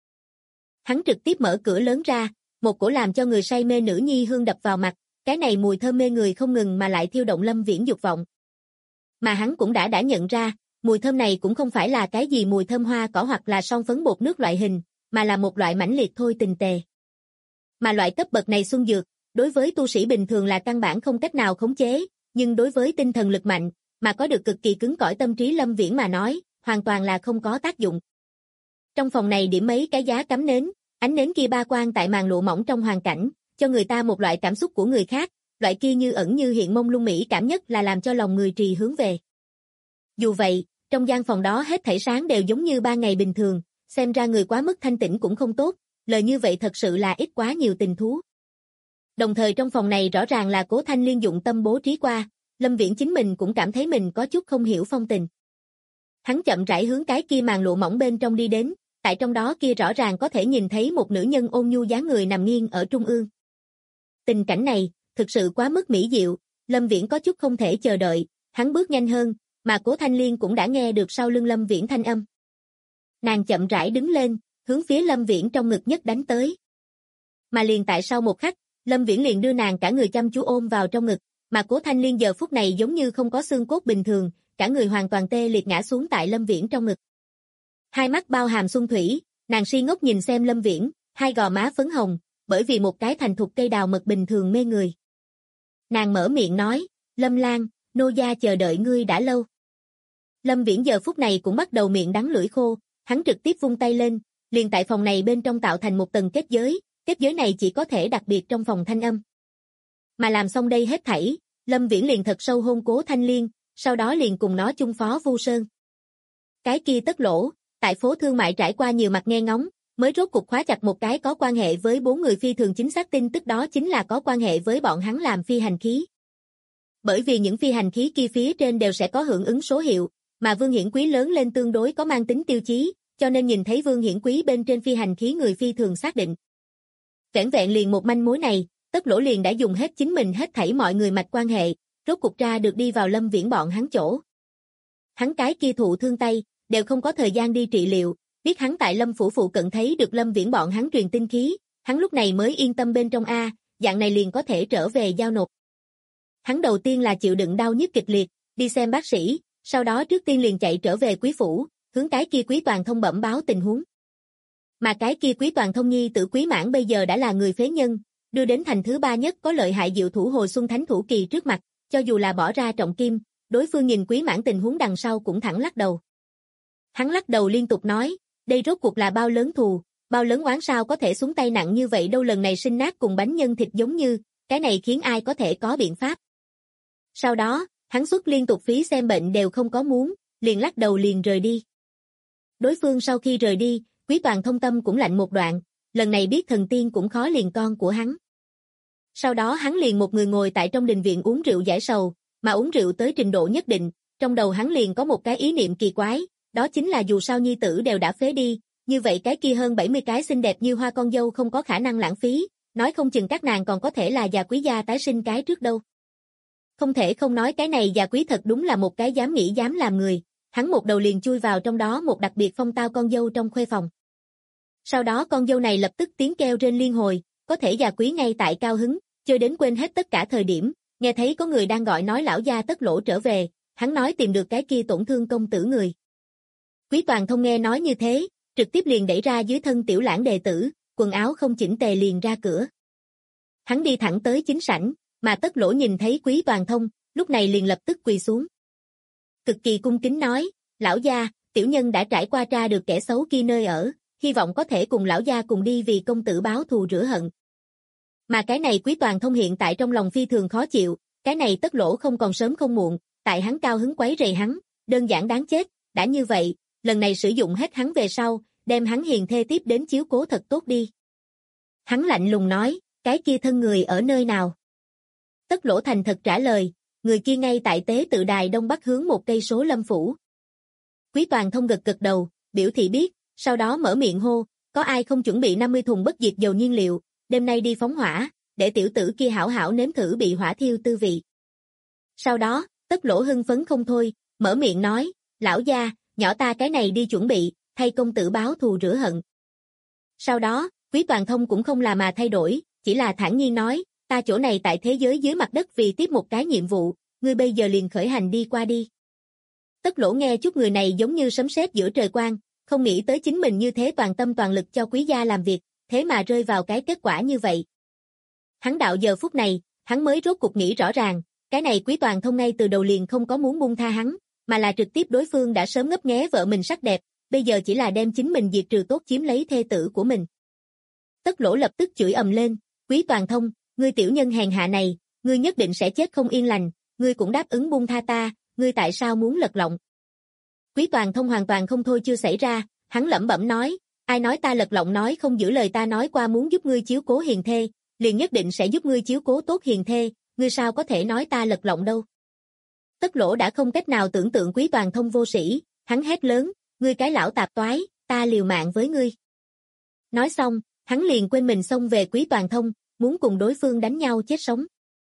Hắn trực tiếp mở cửa lớn ra, một cổ làm cho người say mê nữ nhi hương đập vào mặt, cái này mùi thơm mê người không ngừng mà lại thiêu động Lâm Viễn dục vọng. Mà hắn cũng đã nhận ra, mùi thơm này cũng không phải là cái gì mùi thơm hoa cỏ hoặc là son phấn bột nước loại hình, mà là một loại mãnh liệt thôi tình tề. Mà loại cấp bậc này xuân dược, đối với tu sĩ bình thường là căn bản không cách nào khống chế, nhưng đối với tinh thần lực mạnh, mà có được cực kỳ cứng cỏi tâm trí Lâm Viễn mà nói, hoàn toàn là không có tác dụng. Trong phòng này điểm mấy cái giá cắm nến, ánh nến kia ba quang tại màn lụa mỏng trong hoàn cảnh, cho người ta một loại cảm xúc của người khác, loại kia như ẩn như hiện mông lung mỹ cảm nhất là làm cho lòng người trì hướng về. Dù vậy, trong gian phòng đó hết thảy sáng đều giống như ba ngày bình thường, xem ra người quá mức thanh tĩnh cũng không tốt, lời như vậy thật sự là ít quá nhiều tình thú. Đồng thời trong phòng này rõ ràng là Cố Thanh Liên dụng tâm bố trí qua, Lâm Viễn chính mình cũng cảm thấy mình có chút không hiểu phong tình. Hắn chậm rãi hướng cái kia màn lụa mỏng bên trong đi đến, tại trong đó kia rõ ràng có thể nhìn thấy một nữ nhân ôn nhu dáng người nằm nghiêng ở trung ương. Tình cảnh này, thực sự quá mức mỹ diệu, Lâm Viễn có chút không thể chờ đợi, hắn bước nhanh hơn, mà Cố Thanh Liên cũng đã nghe được sau lưng Lâm Viễn thanh âm. Nàng chậm rãi đứng lên, hướng phía Lâm Viễn trong ngực nhất đánh tới. Mà liền tại sau một khắc, Lâm Viễn liền đưa nàng cả người chăm chú ôm vào trong ngực, mà Cố Thanh Liên giờ phút này giống như không có xương cốt bình thường, cả người hoàn toàn tê liệt ngã xuống tại Lâm Viễn trong ngực. Hai mắt bao hàm xuân thủy, nàng si ngốc nhìn xem Lâm Viễn, hai gò má phấn hồng, bởi vì một cái thành thục cây đào mật bình thường mê người. Nàng mở miệng nói, Lâm Lan, nô gia chờ đợi ngươi đã lâu. Lâm Viễn giờ phút này cũng bắt đầu miệng đắng lưỡi khô, hắn trực tiếp vung tay lên, liền tại phòng này bên trong tạo thành một tầng kết giới này chỉ có thể đặc biệt trong phòng thanh âm. Mà làm xong đây hết thảy, Lâm Viễn liền thật sâu hôn Cố Thanh Liên, sau đó liền cùng nó chung phó Vu Sơn. Cái kia Tất Lỗ, tại phố thương mại trải qua nhiều mặt nghe ngóng, mới rốt cục khóa chặt một cái có quan hệ với 4 người phi thường chính xác tin tức, đó chính là có quan hệ với bọn hắn làm phi hành khí. Bởi vì những phi hành khí kia phía trên đều sẽ có hưởng ứng số hiệu, mà Vương Hiển Quý lớn lên tương đối có mang tính tiêu chí, cho nên nhìn thấy Vương Hiển Quý bên trên phi hành khí người phi thường xác định. Vẻn vẹn liền một manh mối này, Tất Lỗ liền đã dùng hết chính mình hết thảy mọi người mạch quan hệ, rốt cục ra được đi vào Lâm Viễn bọn hắn chỗ. Hắn cái kia thụ thương tay, đều không có thời gian đi trị liệu, biết hắn tại Lâm phủ phụ cận thấy được Lâm Viễn bọn hắn truyền tinh khí, hắn lúc này mới yên tâm bên trong dạng này liền có thể trở về giao nộp. Hắn đầu tiên là chịu đựng đau nhức kịch liệt, đi xem bác sĩ, sau đó trước tiên liền chạy trở về Quý phủ, hướng cái kia Quý Toàn Thông bẩm báo tình huống. Mà cái kia Quý Toàn Thông nhi tử Quý Mãn bây giờ đã là người phế nhân, đưa đến thành thứ ba nhất có lợi hại diệu thủ Hồi Xuân Thánh Thủ Kỳ trước mặt, cho dù là bỏ ra trọng kim, đối phương nhìn Quý Mãn tình huống đằng sau cũng thẳng lắc đầu. Hắn lắc đầu liên tục nói, đây rốt cuộc là bao lớn thù, bao lớn oán sao có thể xuống tay nặng như vậy đâu, lần này sinh nát cùng bánh nhân thịt giống như, cái này khiến ai có thể có biện pháp. Sau đó, hắn xuất liên tục phí xem bệnh đều không có muốn, liền lắc đầu liền rời đi. Đối phương sau khi rời đi, Quý Toàn Thông tâm cũng lạnh một đoạn, lần này biết thần tiên cũng khó liền con của hắn. Sau đó hắn liền một người ngồi tại trong đình viện uống rượu giải sầu, mà uống rượu tới trình độ nhất định, trong đầu hắn liền có một cái ý niệm kỳ quái, đó chính là dù sao nhi tử đều đã phế đi, như vậy cái kia hơn 70 cái xinh đẹp như hoa con dâu không có khả năng lãng phí, nói không chừng các nàng còn có thể là già quý gia tái sinh cái trước đâu. Không thể không nói cái này già quý thật đúng là một cái dám nghĩ dám làm người, hắn một đầu liền chui vào trong đó một đặc biệt phong tao con dâu trong khuê phòng. Sau đó con dâu này lập tức tiếng kêu trên liên hồi, có thể già quý ngay tại cao hứng, chơi đến quên hết tất cả thời điểm, nghe thấy có người đang gọi nói lão gia Tất Lỗ trở về, hắn nói tìm được cái kia tổn thương công tử người. Quý Toàn Thông nghe nói như thế, trực tiếp liền đẩy ra dưới thân tiểu lãng đệ tử, quần áo không chỉnh tề liền ra cửa. Hắn đi thẳng tới chính sảnh, mà Tất Lỗ nhìn thấy Quý Toàn Thông, lúc này liền lập tức quỳ xuống. Cực kỳ cung kính nói, lão gia, tiểu nhân đã trải qua tra được kẻ xấu kia nơi ở, hy vọng có thể cùng lão gia cùng đi vì công tử báo thù rửa hận. Mà cái này Quý Toàn Thông hiện tại trong lòng phi thường khó chịu, cái này Tất Lỗ không còn sớm không muộn, tại hắn cao hứng quấy rầy hắn, đơn giản đáng chết, đã như vậy, lần này sử dụng hết hắn về sau, đem hắn hiền thê tiếp đến chiếu cố thật tốt đi. Hắn lạnh lùng nói, cái kia thân người ở nơi nào? Tất Lỗ thành thật trả lời, người kia ngay tại tế tự đài đông bắc hướng 1 cây số Lâm phủ. Quý Toàn Thông gật gật đầu, biểu thị biết, sau đó mở miệng hô, có ai không chuẩn bị 50 thùng bất diệt dầu nhiên liệu, đêm nay đi phóng hỏa, để tiểu tử kia hảo hảo nếm thử bị hỏa thiêu tư vị. Sau đó, Tất Lỗ hưng phấn không thôi, mở miệng nói, lão gia, nhỏ ta cái này đi chuẩn bị, thay công tử báo thù rửa hận. Sau đó, Quý Toàn Thông cũng không là mà thay đổi, chỉ là thản nhiên nói, ta chỗ này tại thế giới dưới mặt đất vì tiếp một cái nhiệm vụ, ngươi bây giờ liền khởi hành đi qua đi. Tất Lỗ nghe chút người này giống như sấm sét giữa trời quang, không nghĩ tới chính mình như thế toàn tâm toàn lực cho quý gia làm việc, thế mà rơi vào cái kết quả như vậy. Hắn đạo giờ phút này, hắn mới rốt cục nghĩ rõ ràng, cái này Quý Toàn Thông ngay từ đầu liền không có muốn buông tha hắn, mà là trực tiếp đối phương đã sớm ngấp nghé vợ mình sắc đẹp, bây giờ chỉ là đem chính mình diệt trừ tốt chiếm lấy thê tử của mình. Tất Lỗ lập tức chửi ầm lên, Quý Toàn Thông, ngươi tiểu nhân hèn hạ này, ngươi nhất định sẽ chết không yên lành, ngươi cũng đáp ứng buông tha ta, ngươi tại sao muốn lật lọng? Quý Toàn Thông hoàn toàn không thôi chưa xảy ra, hắn lẩm bẩm nói, ai nói ta lật lọng nói không giữ lời ta nói qua muốn giúp ngươi chiếu cố hiền thê, liền nhất định sẽ giúp ngươi chiếu cố tốt hiền thê, ngươi sao có thể nói ta lật lọng đâu. Tất Lỗ đã không cách nào tưởng tượng Quý Toàn Thông vô sĩ, hắn hét lớn, ngươi cái lão tạp toái, ta liều mạng với ngươi. Nói xong, hắn liền quên mình xông về Quý Toàn Thông, muốn cùng đối phương đánh nhau chết sống.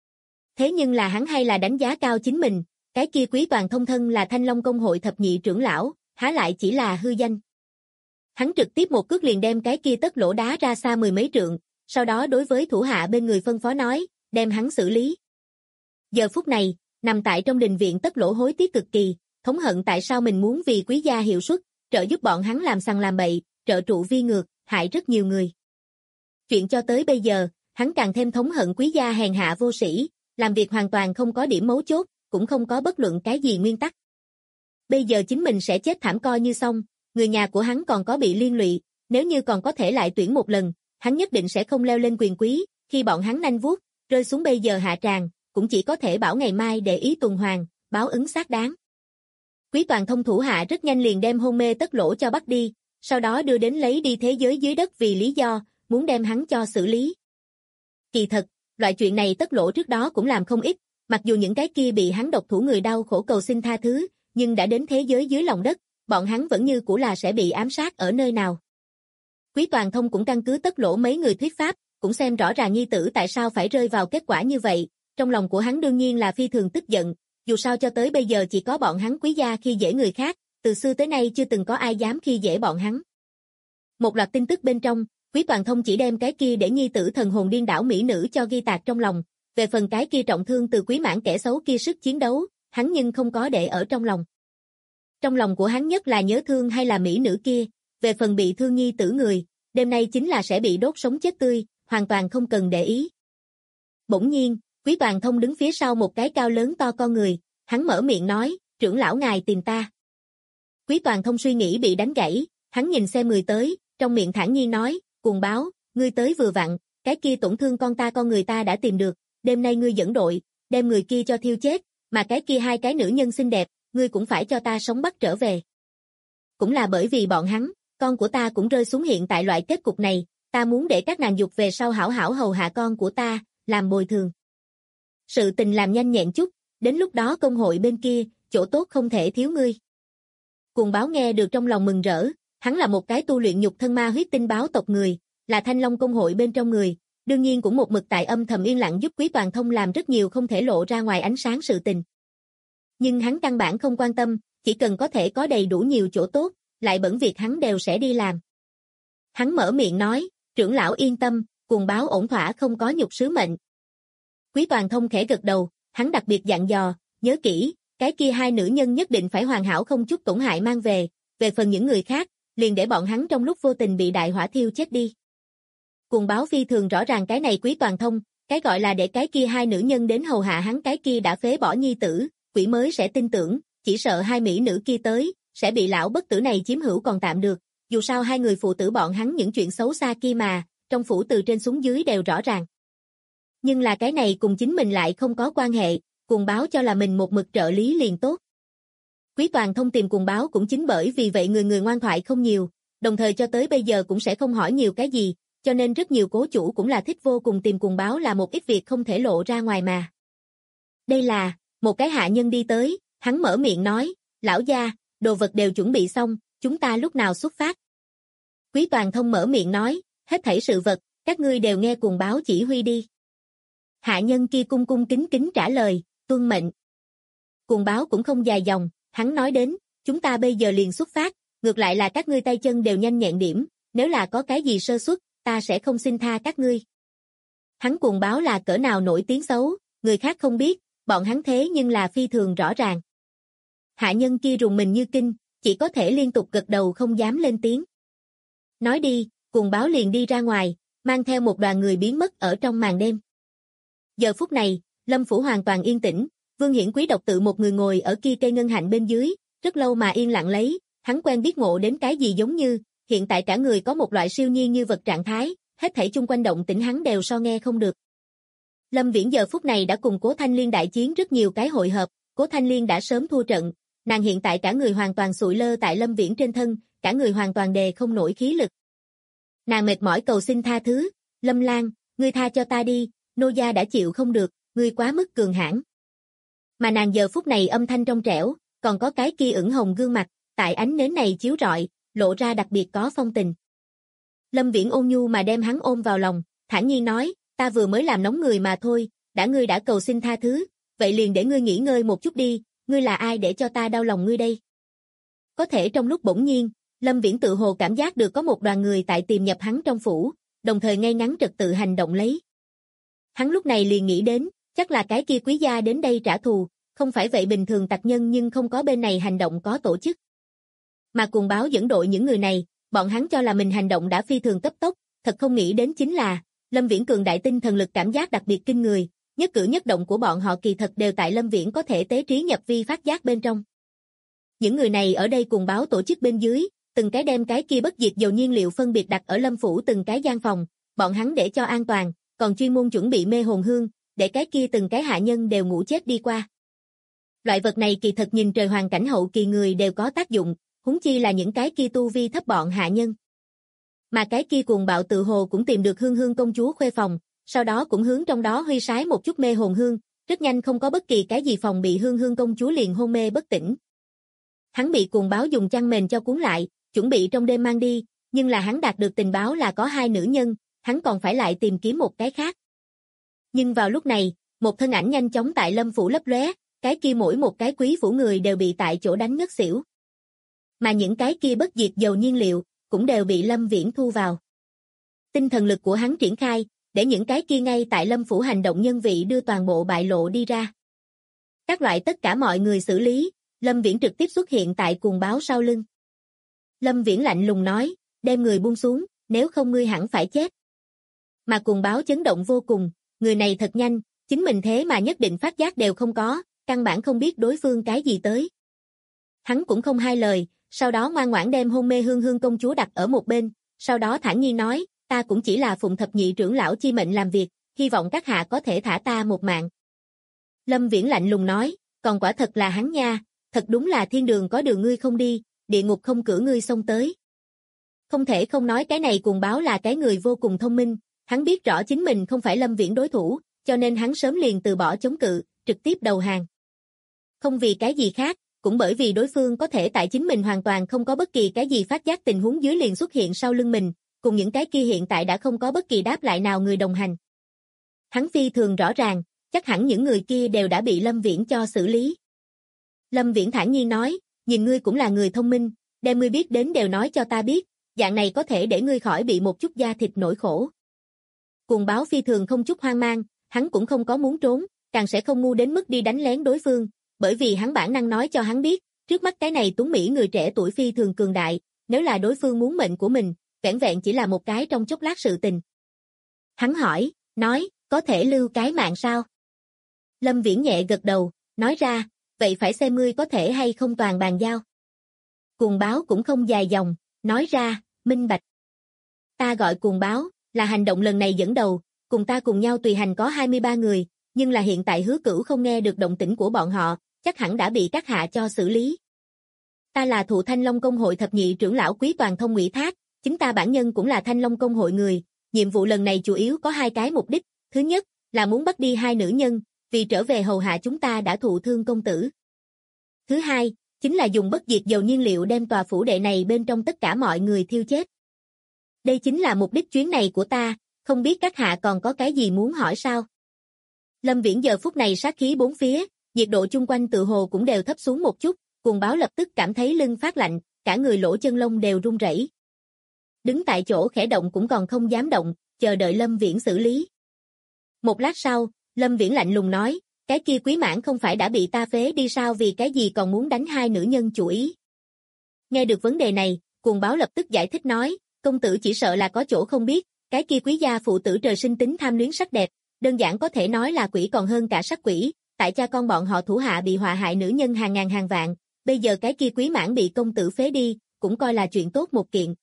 Thế nhưng là hắn hay là đánh giá cao chính mình, cái kia Quý Toàn Thông thân là Thanh Long Công hội thập nhị trưởng lão, há lại chỉ là hư danh. Hắn trực tiếp một cước liền đem cái kia Tất Lỗ đá ra xa mười mấy trượng, sau đó đối với thủ hạ bên người phân phó nói, đem hắn xử lý. Giờ phút này, nằm tại trong đình viện Tất Lỗ hối tiếc cực kỳ, thống hận tại sao mình muốn vì Quý gia hiệu suất, trợ giúp bọn hắn làm sằng làm bậy, trợ trụ vi ngược, hại rất nhiều người. Chuyện cho tới bây giờ, hắn càng thêm thống hận Quý gia hèn hạ vô sĩ, làm việc hoàn toàn không có điểm mấu chốt, cũng không có bất luận cái gì nguyên tắc. Bây giờ chính mình sẽ chết thảm coi như xong, người nhà của hắn còn có bị liên lụy, nếu như còn có thể lại tuyển một lần, hắn nhất định sẽ không leo lên quyền quý, khi bọn hắn nanh vuốt, rơi xuống bây giờ hạ tràng, cũng chỉ có thể bảo ngày mai để ý tuần hoàn, báo ứng xác đáng. Quý Toàn Thông thủ hạ rất nhanh liền đem hôn mê Tất Lỗ cho bắt đi, sau đó đưa đến lấy đi thế giới dưới đất vì lý do, muốn đem hắn cho xử lý. Kỳ thật, loại chuyện này Tất Lỗ trước đó cũng làm không ít, mặc dù những cái kia bị hắn độc thủ người đau khổ cầu xin tha thứ, nhưng đã đến thế giới dưới lòng đất, bọn hắn vẫn như cũ là sẽ bị ám sát ở nơi nào. Quý Toàn Thông cũng căn cứ Tất Lỗ mấy người thuyết pháp, cũng xem rõ ràng nhi tử tại sao phải rơi vào kết quả như vậy, trong lòng của hắn đương nhiên là phi thường tức giận, dù sao cho tới bây giờ chỉ có bọn hắn Quý gia khi dễ người khác, từ xưa tới nay chưa từng có ai dám khi dễ bọn hắn. Một loạt tin tức bên trong, Quý Toàn Thông chỉ đem cái kia để nhi tử thần hồn điên đảo mỹ nữ cho ghi tạc trong lòng, về phần cái kia trọng thương từ Quý Mãn kẻ xấu kia sức chiến đấu, hắn nhưng không có để ở trong lòng. Trong lòng của hắn nhất là nhớ thương hay là mỹ nữ kia, về phần bị thương nhi tử người, đêm nay chính là sẽ bị đốt sống chết tươi, hoàn toàn không cần để ý. Bỗng nhiên, Quý Toàn Thông đứng phía sau một cái cao lớn to con người, hắn mở miệng nói, trưởng lão ngài tìm ta. Quý Toàn Thông suy nghĩ bị đánh gãy, hắn nhìn xem người tới, trong miệng thản nhiên nói, cuồng báo, ngươi tới vừa vặn, cái kia tổn thương con người ta đã tìm được, đêm nay ngươi dẫn đội, đem người kia cho thiêu chết, mà cái kia hai cái nữ nhân xinh đẹp, ngươi cũng phải cho ta sống bắt trở về. Cũng là bởi vì bọn hắn, con của ta cũng rơi xuống hiện tại loại kết cục này, ta muốn để các nàng dục về sau hảo hảo hầu hạ con của ta, làm bồi thường. Sự tình làm nhanh nhẹn chút, đến lúc đó công hội bên kia, chỗ tốt không thể thiếu ngươi. Cuồng báo nghe được trong lòng mừng rỡ, hắn là một cái tu luyện nhục thân ma huyết tinh báo tộc người, là Thanh Long công hội bên trong người, đương nhiên cũng một mực tại âm thầm yên lặng giúp Quý Toàn Thông làm rất nhiều không thể lộ ra ngoài ánh sáng sự tình. Nhưng hắn căn bản không quan tâm, chỉ cần có thể có đầy đủ nhiều chỗ tốt, lại bẩn việc hắn đều sẽ đi làm. Hắn mở miệng nói, trưởng lão yên tâm, cuồng báo ổn thỏa không có nhục sứ mệnh. Quý Toàn Thông khẽ gật đầu, hắn đặc biệt dặn dò, nhớ kỹ, cái kia hai nữ nhân nhất định phải hoàn hảo không chút tổn hại mang về phần những người khác, liền để bọn hắn trong lúc vô tình bị đại hỏa thiêu chết đi. Cuồng báo phi thường rõ ràng cái này Quý Toàn Thông, cái gọi là để cái kia hai nữ nhân đến hầu hạ hắn cái kia đã phế bỏ nhi tử, quỷ mới sẽ tin tưởng, chỉ sợ hai mỹ nữ kia tới, sẽ bị lão bất tử này chiếm hữu còn tạm được, dù sao hai người phụ tử bọn hắn những chuyện xấu xa kia mà, trong phủ từ trên xuống dưới đều rõ ràng. Nhưng là cái này cùng chính mình lại không có quan hệ, cuồng báo cho là mình một mực trợ lý liền tốt. Quý Toàn Thông tìm cuồng báo cũng chính bởi vì vậy người ngoan thoại không nhiều, đồng thời cho tới bây giờ cũng sẽ không hỏi nhiều cái gì, cho nên rất nhiều cố chủ cũng là thích vô cùng tìm cuồng báo là một ít việc không thể lộ ra ngoài mà. Đây là, một cái hạ nhân đi tới, hắn mở miệng nói, lão gia, đồ vật đều chuẩn bị xong, chúng ta lúc nào xuất phát. Quý Toàn Thông mở miệng nói, hết thảy sự vật, các ngươi đều nghe cuồng báo chỉ huy đi. Hạ nhân kia cung cung kính kính trả lời, tuân mệnh. Cuồng báo cũng không dài dòng, hắn nói đến, chúng ta bây giờ liền xuất phát, ngược lại là các ngươi tay chân đều nhanh nhẹn điểm, nếu là có cái gì sơ suất, ta sẽ không xin tha các ngươi. Hắn cuồng báo là cỡ nào nổi tiếng xấu, người khác không biết, bọn hắn thế nhưng là phi thường rõ ràng. Hạ nhân kia rùng mình như kinh, chỉ có thể liên tục gật đầu không dám lên tiếng. Nói đi, cuồng báo liền đi ra ngoài, mang theo một đoàn người biến mất ở trong màn đêm. Giờ phút này, Lâm phủ hoàn toàn yên tĩnh, Vương Hiển Quý độc tự một người ngồi ở kia cây ngân hạnh bên dưới, rất lâu mà yên lặng lấy, hắn quen biết ngộ đến cái gì giống như, hiện tại cả người có một loại siêu nhiên như vật trạng thái, hết thảy chung quanh động tĩnh hắn đều so nghe không được. Lâm Viễn giờ phút này đã cùng Cố Thanh Liên đại chiến rất nhiều cái hội hợp, Cố Thanh Liên đã sớm thua trận, nàng hiện tại cả người hoàn toàn sụi lơ tại Lâm Viễn trên thân, cả người hoàn toàn đề không nổi khí lực. Nàng mệt mỏi cầu xin tha thứ, Lâm Lan, ngươi tha cho ta đi, nô gia đã chịu không được, ngươi quá mức cường hãn. Mà nàng giờ phút này âm thanh trong trẻo, còn có cái kia ửng hồng gương mặt, tại ánh nến này chiếu rọi, lộ ra đặc biệt có phong tình. Lâm Viễn ôn nhu mà đem hắn ôm vào lòng, thản nhiên nói, ta vừa mới làm nóng người mà thôi, ngươi đã cầu xin tha thứ, vậy liền để ngươi nghỉ ngơi một chút đi, ngươi là ai để cho ta đau lòng ngươi đây? Có thể trong lúc bỗng nhiên, Lâm Viễn tự hồ cảm giác được có một đoàn người tại tìm nhập hắn trong phủ, đồng thời ngay ngắn trật tự hành động lấy. Hắn lúc này liền nghĩ đến, chắc là cái kia quý gia đến đây trả thù, không phải vậy bình thường tặc nhân nhưng không có bên này hành động có tổ chức. Mà Cuồng Báo dẫn đội những người này, bọn hắn cho là mình hành động đã phi thường cấp tốc, thật không nghĩ đến chính là, Lâm Viễn cường đại tinh thần lực cảm giác đặc biệt kinh người, nhất cử nhất động của bọn họ kỳ thật đều tại Lâm Viễn có thể tế trí nhập vi phát giác bên trong. Những người này ở đây Cuồng Báo tổ chức bên dưới, từng cái đem cái kia bất diệt dầu nhiên liệu phân biệt đặt ở Lâm phủ từng cái gian phòng, bọn hắn để cho an toàn, còn chuyên môn chuẩn bị mê hồn hương, để cái kia từng cái hạ nhân đều ngủ chết đi qua. Loại vật này kỳ thật nhìn trời hoàn cảnh hậu kỳ người đều có tác dụng, huống chi là những cái kia tu vi thấp bọn hạ nhân. Mà cái kia Cuồng Bạo tự hồ cũng tìm được Hương Hương công chúa khuê phòng, sau đó cũng hướng trong đó huy sái một chút mê hồn hương, rất nhanh không có bất kỳ cái gì phòng bị Hương Hương công chúa liền hôn mê bất tỉnh. Hắn bị Cuồng Báo dùng chăn mền cho cuốn lại, chuẩn bị trong đêm mang đi, nhưng là hắn đạt được tình báo là có 2 nữ nhân, hắn còn phải lại tìm kiếm một cái khác. Nhưng vào lúc này, một thân ảnh nhanh chóng tại Lâm phủ lấp lóe, cái kia mỗi một cái quý phủ người đều bị tại chỗ đánh ngất xỉu. Mà những cái kia bất diệt dầu nhiên liệu, cũng đều bị Lâm Viễn thu vào. Tinh thần lực của hắn triển khai, để những cái kia ngay tại Lâm phủ hành động nhân vị đưa toàn bộ bại lộ đi ra. Các loại tất cả mọi người xử lý, Lâm Viễn trực tiếp xuất hiện tại Cuồng Báo sau lưng. Lâm Viễn lạnh lùng nói, đem người buông xuống, nếu không ngươi hẳn phải chết. Mà Cuồng Báo chấn động vô cùng, người này thật nhanh, chính mình thế mà nhất định phát giác đều không có, căn bản không biết đối phương cái gì tới. Hắn cũng không hai lời, sau đó ngoan ngoãn đem hôn mê Hương Hương công chúa đặt ở một bên, sau đó thản nhiên nói, ta cũng chỉ là phụng thập nhị trưởng lão chi mệnh làm việc, hy vọng các hạ có thể thả ta một mạng. Lâm Viễn lạnh lùng nói, còn quả thật là hắn nha, thật đúng là thiên đường có đường ngươi không đi, địa ngục không cửa ngươi xông tới. Không thể không nói cái này Cuồng Báo là cái người vô cùng thông minh, hắn biết rõ chính mình không phải Lâm Viễn đối thủ, cho nên hắn sớm liền từ bỏ chống cự, trực tiếp đầu hàng. Không vì cái gì khác, cũng bởi vì đối phương có thể tại chính mình hoàn toàn không có bất kỳ cái gì phát giác tình huống dưới liền xuất hiện sau lưng mình, cùng những cái kia hiện tại đã không có bất kỳ đáp lại nào người đồng hành. Hắn phi thường rõ ràng, chắc hẳn những người kia đều đã bị Lâm Viễn cho xử lý. Lâm Viễn thản nhiên nói, nhìn ngươi cũng là người thông minh, đem ngươi biết đến đều nói cho ta biết, dạng này có thể để ngươi khỏi bị một chút da thịt nỗi khổ. Cuồng Báo phi thường không chút hoang mang, hắn cũng không có muốn trốn, càng sẽ không ngu đến mức đi đánh lén đối phương, bởi vì hắn bản năng nói cho hắn biết, trước mắt cái này tuấn mỹ người trẻ tuổi phi thường cường đại, nếu là đối phương muốn mệnh của mình, vẻn vẹn chỉ là một cái trong chốc lát sự tình. Hắn hỏi, nói, có thể lưu cái mạng sao? Lâm Viễn nhẹ gật đầu, nói ra, vậy phải xem ngươi có thể hay không toàn bàn giao. Cuồng Báo cũng không dài dòng, nói ra, minh bạch. Ta gọi Cuồng Báo, là hành động lần này dẫn đầu, cùng ta cùng nhau tùy hành có 23 người, nhưng là hiện tại Hứa Cửu không nghe được động tĩnh của bọn họ, chắc hẳn đã bị các hạ cho xử lý. Ta là Thụ Thanh Long Công hội thập nhị trưởng lão Quý Toàn Thông ủy thác, chính ta bản nhân cũng là Thanh Long Công hội người, nhiệm vụ lần này chủ yếu có 2 cái mục đích, thứ nhất là muốn bắt đi 2 nữ nhân, vì trở về hầu hạ chúng ta đã thụ thương công tử. Thứ hai, chính là dùng bất diệt dầu nhiên liệu đem tòa phủ đệ này bên trong tất cả mọi người thiêu chết. Đây chính là mục đích chuyến này của ta, không biết các hạ còn có cái gì muốn hỏi sao? Lâm Viễn giờ phút này sát khí bốn phía, nhiệt độ chung quanh tự hồ cũng đều thấp xuống một chút, Cuồng Báo lập tức cảm thấy lưng phát lạnh, cả người lỗ chân lông đều run rẩy. Đứng tại chỗ khẽ động cũng còn không dám động, chờ đợi Lâm Viễn xử lý. Một lát sau, Lâm Viễn lạnh lùng nói, cái kia Quý Mãn không phải đã bị ta phế đi sao, vì cái gì còn muốn đánh 2 nữ nhân chủ ý. Nghe được vấn đề này, Cuồng Báo lập tức giải thích nói, công tử chỉ sợ là có chỗ không biết, cái kia Quý gia phụ tử trời sinh tính tham luyến sắc đẹp, đơn giản có thể nói là quỷ còn hơn cả sắc quỷ, tại cha con bọn họ thủ hạ bị họa hại nữ nhân hàng ngàn hàng vạn, bây giờ cái kia Quý Mãn bị công tử phế đi, cũng coi là chuyện tốt một kiện.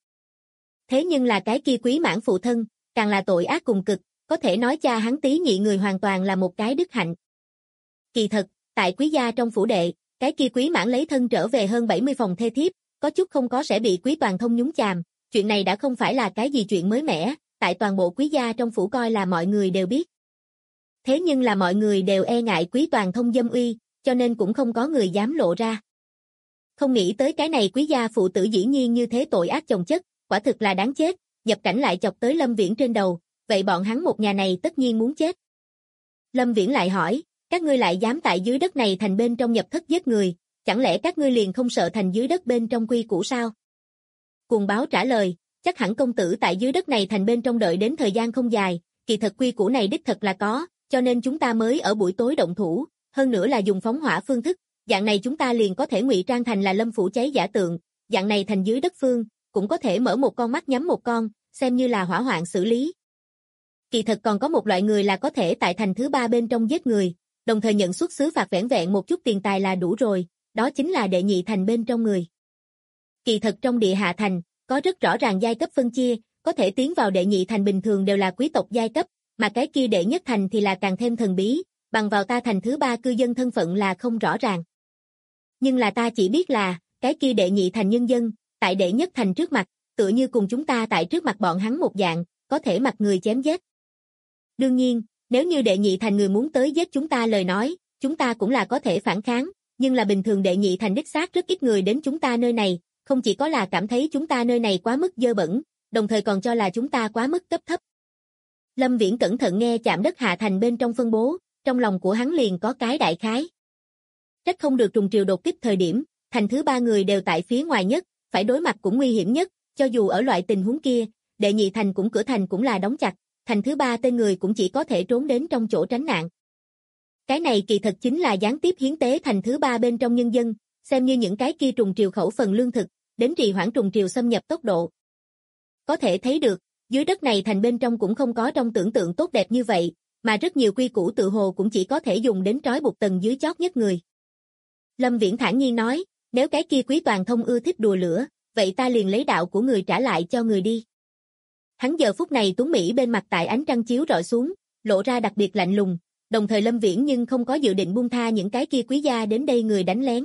Thế nhưng là cái kia Quý Mãn phụ thân, càng là tội ác cùng cực, có thể nói cha hắn Tí Nhị người hoàn toàn là một cái đức hạnh. Kỳ thật, tại Quý gia trong phủ đệ, cái kia Quý Mãn lấy thân trở về hơn 70 phòng thê thiếp, có chút không có sẽ bị Quý Toàn Thông nhúng chàm, chuyện này đã không phải là cái gì chuyện mới mẻ, tại toàn bộ quý gia trong phủ coi là mọi người đều biết. Thế nhưng là mọi người đều e ngại Quý Toàn Thông dâm uy, cho nên cũng không có người dám lộ ra. Không nghĩ tới cái này quý gia phụ tử dĩ nhiên như thế tội ác chồng chất, quả thực là đáng chết, nhập cảnh lại chọc tới Lâm Viễn trên đầu, vậy bọn hắn một nhà này tất nhiên muốn chết. Lâm Viễn lại hỏi, các ngươi lại dám tại dưới đất này thành bên trong nhập thất giết người, chẳng lẽ các ngươi liền không sợ thành dưới đất bên trong quy củ sao? Cuồng Báo trả lời, chắc hẳn công tử tại dưới đất này thành bên trong đợi đến thời gian không dài, kỳ thật quy củ này đích thật là có, cho nên chúng ta mới ở buổi tối động thủ, hơn nữa là dùng phóng hỏa phương thức, dạng này chúng ta liền có thể ngụy trang thành là Lâm phủ cháy giả tượng, dạng này thành dưới đất phương, cũng có thể mở một con mắt nhắm một con, xem như là hỏa hoạn xử lý. Kỳ thật còn có một loại người là có thể tại thành thứ 3 bên trong giết người, đồng thời nhận xuất xứ phạt vẻn vẹn một chút tiền tài là đủ rồi, đó chính là đệ nhị thành bên trong người. Kỳ thật trong địa hạ thành, có rất rõ ràng giai cấp phân chia, có thể tiến vào đệ nhị thành bình thường đều là quý tộc giai cấp, mà cái kia đệ nhất thành thì là càng thêm thần bí, bằng vào ta thành thứ 3 cư dân thân phận là không rõ ràng. Nhưng là ta chỉ biết là, cái kia đệ nhị thành nhân dân, tại đệ nhất thành trước mặt, tựa như cùng chúng ta tại trước mặt bọn hắn một dạng, có thể mặt người chém giết. Đương nhiên, nếu như đệ nhị thành người muốn tới giết chúng ta lời nói, chúng ta cũng là có thể phản kháng, nhưng là bình thường đệ nhị thành đích xác rất ít người đến chúng ta nơi này, không chỉ có là cảm thấy chúng ta nơi này quá mức dơ bẩn, đồng thời còn cho là chúng ta quá mức cấp thấp. Lâm Viễn cẩn thận nghe chạm đất hạ thành bên trong phân bố, trong lòng của hắn liền có cái đại khái. Trách không được trùng triều đột kích thời điểm, thành thứ 3 người đều tại phía ngoài nhất, phải đối mặt cũng nguy hiểm nhất, cho dù ở loại tình huống kia, đệ nhị thành cũng cửa thành cũng là đóng chặt, thành thứ 3 tên người cũng chỉ có thể trốn đến trong chỗ tránh nạn. Cái này kỳ thật chính là gián tiếp hiến tế thành thứ 3 bên trong nhân dân, xem như những cái kia trùng triều khẩu phần lương thực, đến trì hoãn trùng triều xâm nhập tốc độ. Có thể thấy được, dưới đất này thành bên trong cũng không có trong tưởng tượng tốt đẹp như vậy, mà rất nhiều quy củ tự hồ cũng chỉ có thể dùng đến trói buộc tầng dưới chót nhất người. Lâm Viễn thản nhiên nói, nếu cái kia Quý Toàn Thông ưa thích đùa lửa, vậy ta liền lấy đạo của người trả lại cho người đi. Hắn giờ phút này tuấn mỹ bên mặt tại ánh trăng chiếu rọi xuống, lộ ra đặc biệt lạnh lùng, đồng thời Lâm Viễn nhưng không có dự định buông tha những cái kia quý gia đến đây người đánh lén.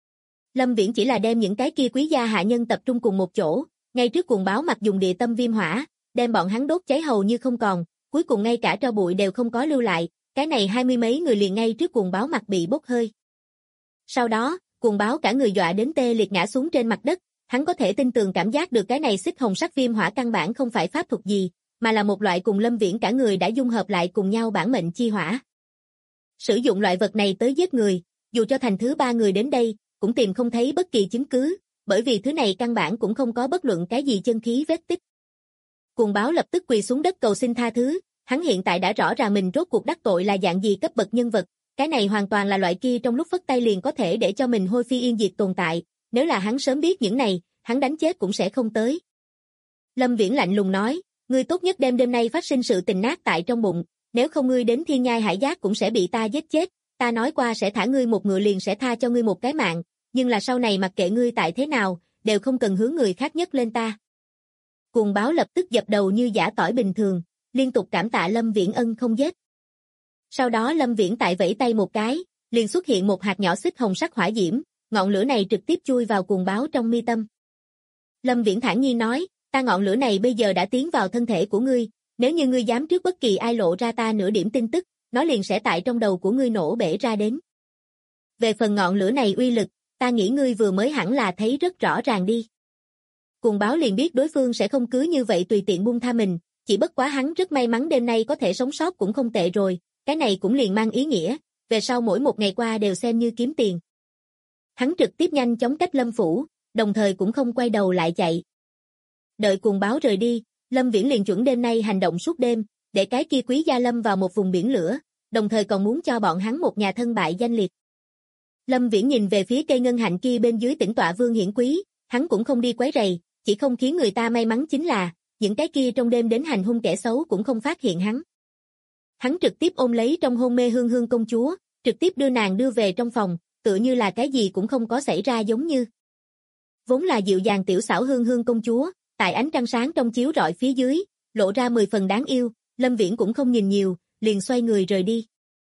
Lâm Viễn chỉ là đem những cái kia quý gia hạ nhân tập trung cùng một chỗ, ngay trước Cuồng Báo mặt dùng địa tâm viêm hỏa, đem bọn hắn đốt cháy hầu như không còn, cuối cùng ngay cả tro bụi đều không có lưu lại, cái này 20 mấy người liền ngay trước Cuồng Báo mặt bị bốc hơi. Sau đó, Cuồng Báo cả người dọa đến tê liệt ngã xuống trên mặt đất, hắn có thể tin tưởng cảm giác được cái này xích hồng sắc viêm hỏa căn bản không phải pháp thuật gì, mà là một loại cùng Lâm Viễn cả người đã dung hợp lại cùng nhau bản mệnh chi hỏa. Sử dụng loại vật này tới giết người, dù cho thành thứ 3 người đến đây, cũng tìm không thấy bất kỳ chứng cứ, bởi vì thứ này căn bản cũng không có bất luận cái gì chân khí vết tích. Cuồng Báo lập tức quỳ xuống đất cầu xin tha thứ, hắn hiện tại đã rõ ràng mình rốt cuộc đắc tội là dạng gì cấp bậc nhân vật, cái này hoàn toàn là loại kia trong lúc phất tay liền có thể để cho mình hôi phi yên diệt tồn tại, nếu là hắn sớm biết những này, hắn đánh chết cũng sẽ không tới. Lâm Viễn lạnh lùng nói, ngươi tốt nhất đêm nay phát sinh sự tình nát tại trong bụng, nếu không ngươi đến thiên nhai hải giác cũng sẽ bị ta giết chết, ta nói qua sẽ thả ngươi một ngựa liền sẽ tha cho ngươi một cái mạng, nhưng là sau này mặc kệ ngươi tại thế nào, đều không cần hướng người khác nhấc lên ta. Cuồng Báo lập tức dập đầu như giã tỏi bình thường, liên tục cảm tạ Lâm Viễn ân không giết. Sau đó Lâm Viễn tại vẫy tay một cái, liền xuất hiện một hạt nhỏ xích hồng sắc hỏa diễm, ngọn lửa này trực tiếp chui vào Cuồng Báo trong mi tâm. Lâm Viễn thản nhiên nói, ta ngọn lửa này bây giờ đã tiến vào thân thể của ngươi, nếu như ngươi dám trước bất kỳ ai lộ ra ta nửa điểm tin tức, nó liền sẽ tại trong đầu của ngươi nổ bể ra đến. Về phần ngọn lửa này uy lực, ta nghĩ ngươi vừa mới hẳn là thấy rất rõ ràng đi. Cuồng Báo liền biết đối phương sẽ không cứ như vậy tùy tiện buông tha mình, chỉ bất quá hắn rất may mắn đêm nay có thể sống sót cũng không tệ rồi, cái này cũng liền mang ý nghĩa, về sau mỗi một ngày qua đều xem như kiếm tiền. Hắn trực tiếp nhanh chóng cách Lâm phủ, đồng thời cũng không quay đầu lại chạy. Đợi Cuồng Báo rời đi, Lâm Viễn liền chuẩn đêm nay hành động suốt đêm, để cái kia quý gia lâm vào một vùng biển lửa, đồng thời còn muốn cho bọn hắn một nhà thân bại danh liệt. Lâm Viễn nhìn về phía cây ngân hạnh kia bên dưới tĩnh tọa Vương Hiển Quý, hắn cũng không đi quấy rầy, chỉ không khiến người ta may mắn chính là, những cái kia trong đêm đến hành hung kẻ xấu cũng không phát hiện hắn. Hắn trực tiếp ôm lấy trong hôn mê Hương Hương công chúa, trực tiếp đưa nàng đưa về trong phòng, tựa như là cái gì cũng không có xảy ra giống như. Vốn là dịu dàng tiểu xảo Hương Hương công chúa, tại ánh trăng sáng trong chiếu rọi phía dưới, lộ ra 10 phần đáng yêu, Lâm Viễn cũng không nhìn nhiều, liền xoay người rời đi.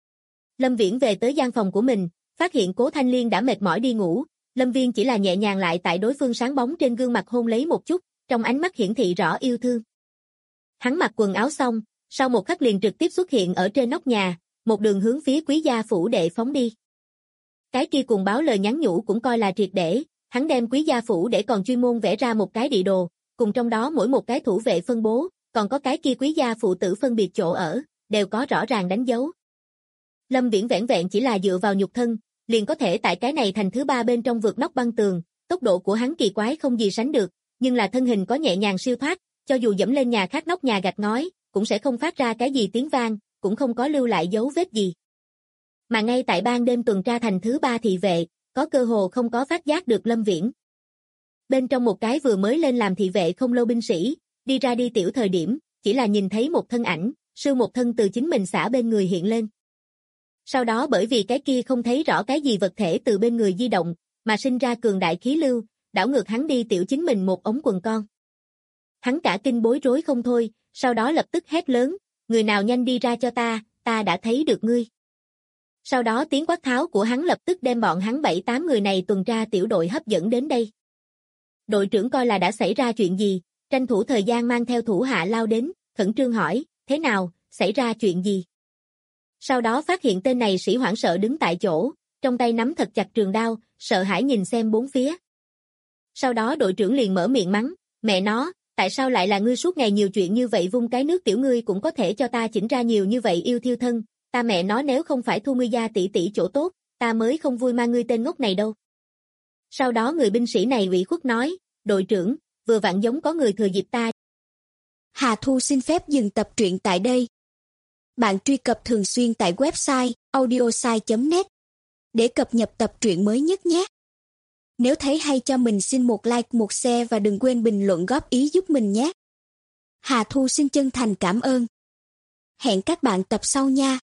Lâm Viễn về tới gian phòng của mình, phát hiện Cố Thanh Liên đã mệt mỏi đi ngủ, Lâm Viễn chỉ là nhẹ nhàng lại tại đối phương sáng bóng trên gương mặt hôn lấy một chút, trong ánh mắt hiển thị rõ yêu thương. Hắn mặc quần áo xong, sau một khắc liền trực tiếp xuất hiện ở trên nóc nhà, một đường hướng phía Quý gia phủ đệ phóng đi. Cái kia cùng báo lời nhắn nhủ cũng coi là triệt để, hắn đem Quý gia phủ để còn chuyên môn vẽ ra một cái địa đồ, cùng trong đó mỗi một cái thủ vệ phân bố, còn có cái kia Quý gia phụ tử phân biệt chỗ ở, đều có rõ ràng đánh dấu. Lâm Viễn vẻn vẹn chỉ là dựa vào nhục thân, liền có thể tại cái này thành thứ 3 bên trong vượt nóc băng tường, tốc độ của hắn kỳ quái không gì sánh được, nhưng là thân hình có nhẹ nhàng siêu thoát, cho dù dẫm lên nhà khác nóc nhà gạch ngói, cũng sẽ không phát ra cái gì tiếng vang, cũng không có lưu lại dấu vết gì. Mà ngay tại ban đêm tuần tra thành thứ 3 thị vệ, có cơ hồ không có phát giác được Lâm Viễn. Bên trong một cái vừa mới lên làm thị vệ không lâu binh sĩ, đi ra đi tiểu thời điểm, chỉ là nhìn thấy một thân ảnh, sư một thân từ chính mình xả bên người hiện lên. Sau đó bởi vì cái kia không thấy rõ cái gì vật thể từ bên người di động, mà sinh ra cường đại khí lưu, đảo ngược hắn đi tiểu chính mình một ống quần con. Hắn cả kinh bối rối không thôi, sau đó lập tức hét lớn, người nào nhanh đi ra cho ta đã thấy được ngươi. Sau đó tiếng quát tháo của hắn lập tức đem bọn hắn 7-8 người này tuần tra tiểu đội hấp dẫn đến đây. Đội trưởng coi là đã xảy ra chuyện gì, tranh thủ thời gian mang theo thủ hạ lao đến, khẩn trương hỏi, thế nào, xảy ra chuyện gì? Sau đó phát hiện tên này sĩ hoảng sợ đứng tại chỗ, trong tay nắm thật chặt trường đao, sợ hãi nhìn xem bốn phía. Sau đó đội trưởng liền mở miệng mắng, mẹ nó, tại sao lại là ngươi suốt ngày nhiều chuyện như vậy, vung cái nước tiểu ngươi cũng có thể cho ta chỉnh ra nhiều như vậy yêu thiêu thân, ta mẹ nó nếu không phải thu ngươi gia tỷ tỷ chỗ tốt, ta mới không vui mang ngươi tên ngốc này đâu. Sau đó người binh sĩ này ủy khuất nói, đội trưởng, vừa vặn giống có người thừa dịp ta. Hà Thu xin phép dừng tập truyện tại đây. Bạn truy cập thường xuyên tại website audiosai.net để cập nhật tập truyện mới nhất nhé. Nếu thấy hay cho mình xin một like, một share và đừng quên bình luận góp ý giúp mình nhé. Hà Thu xin chân thành cảm ơn. Hẹn các bạn tập sau nha.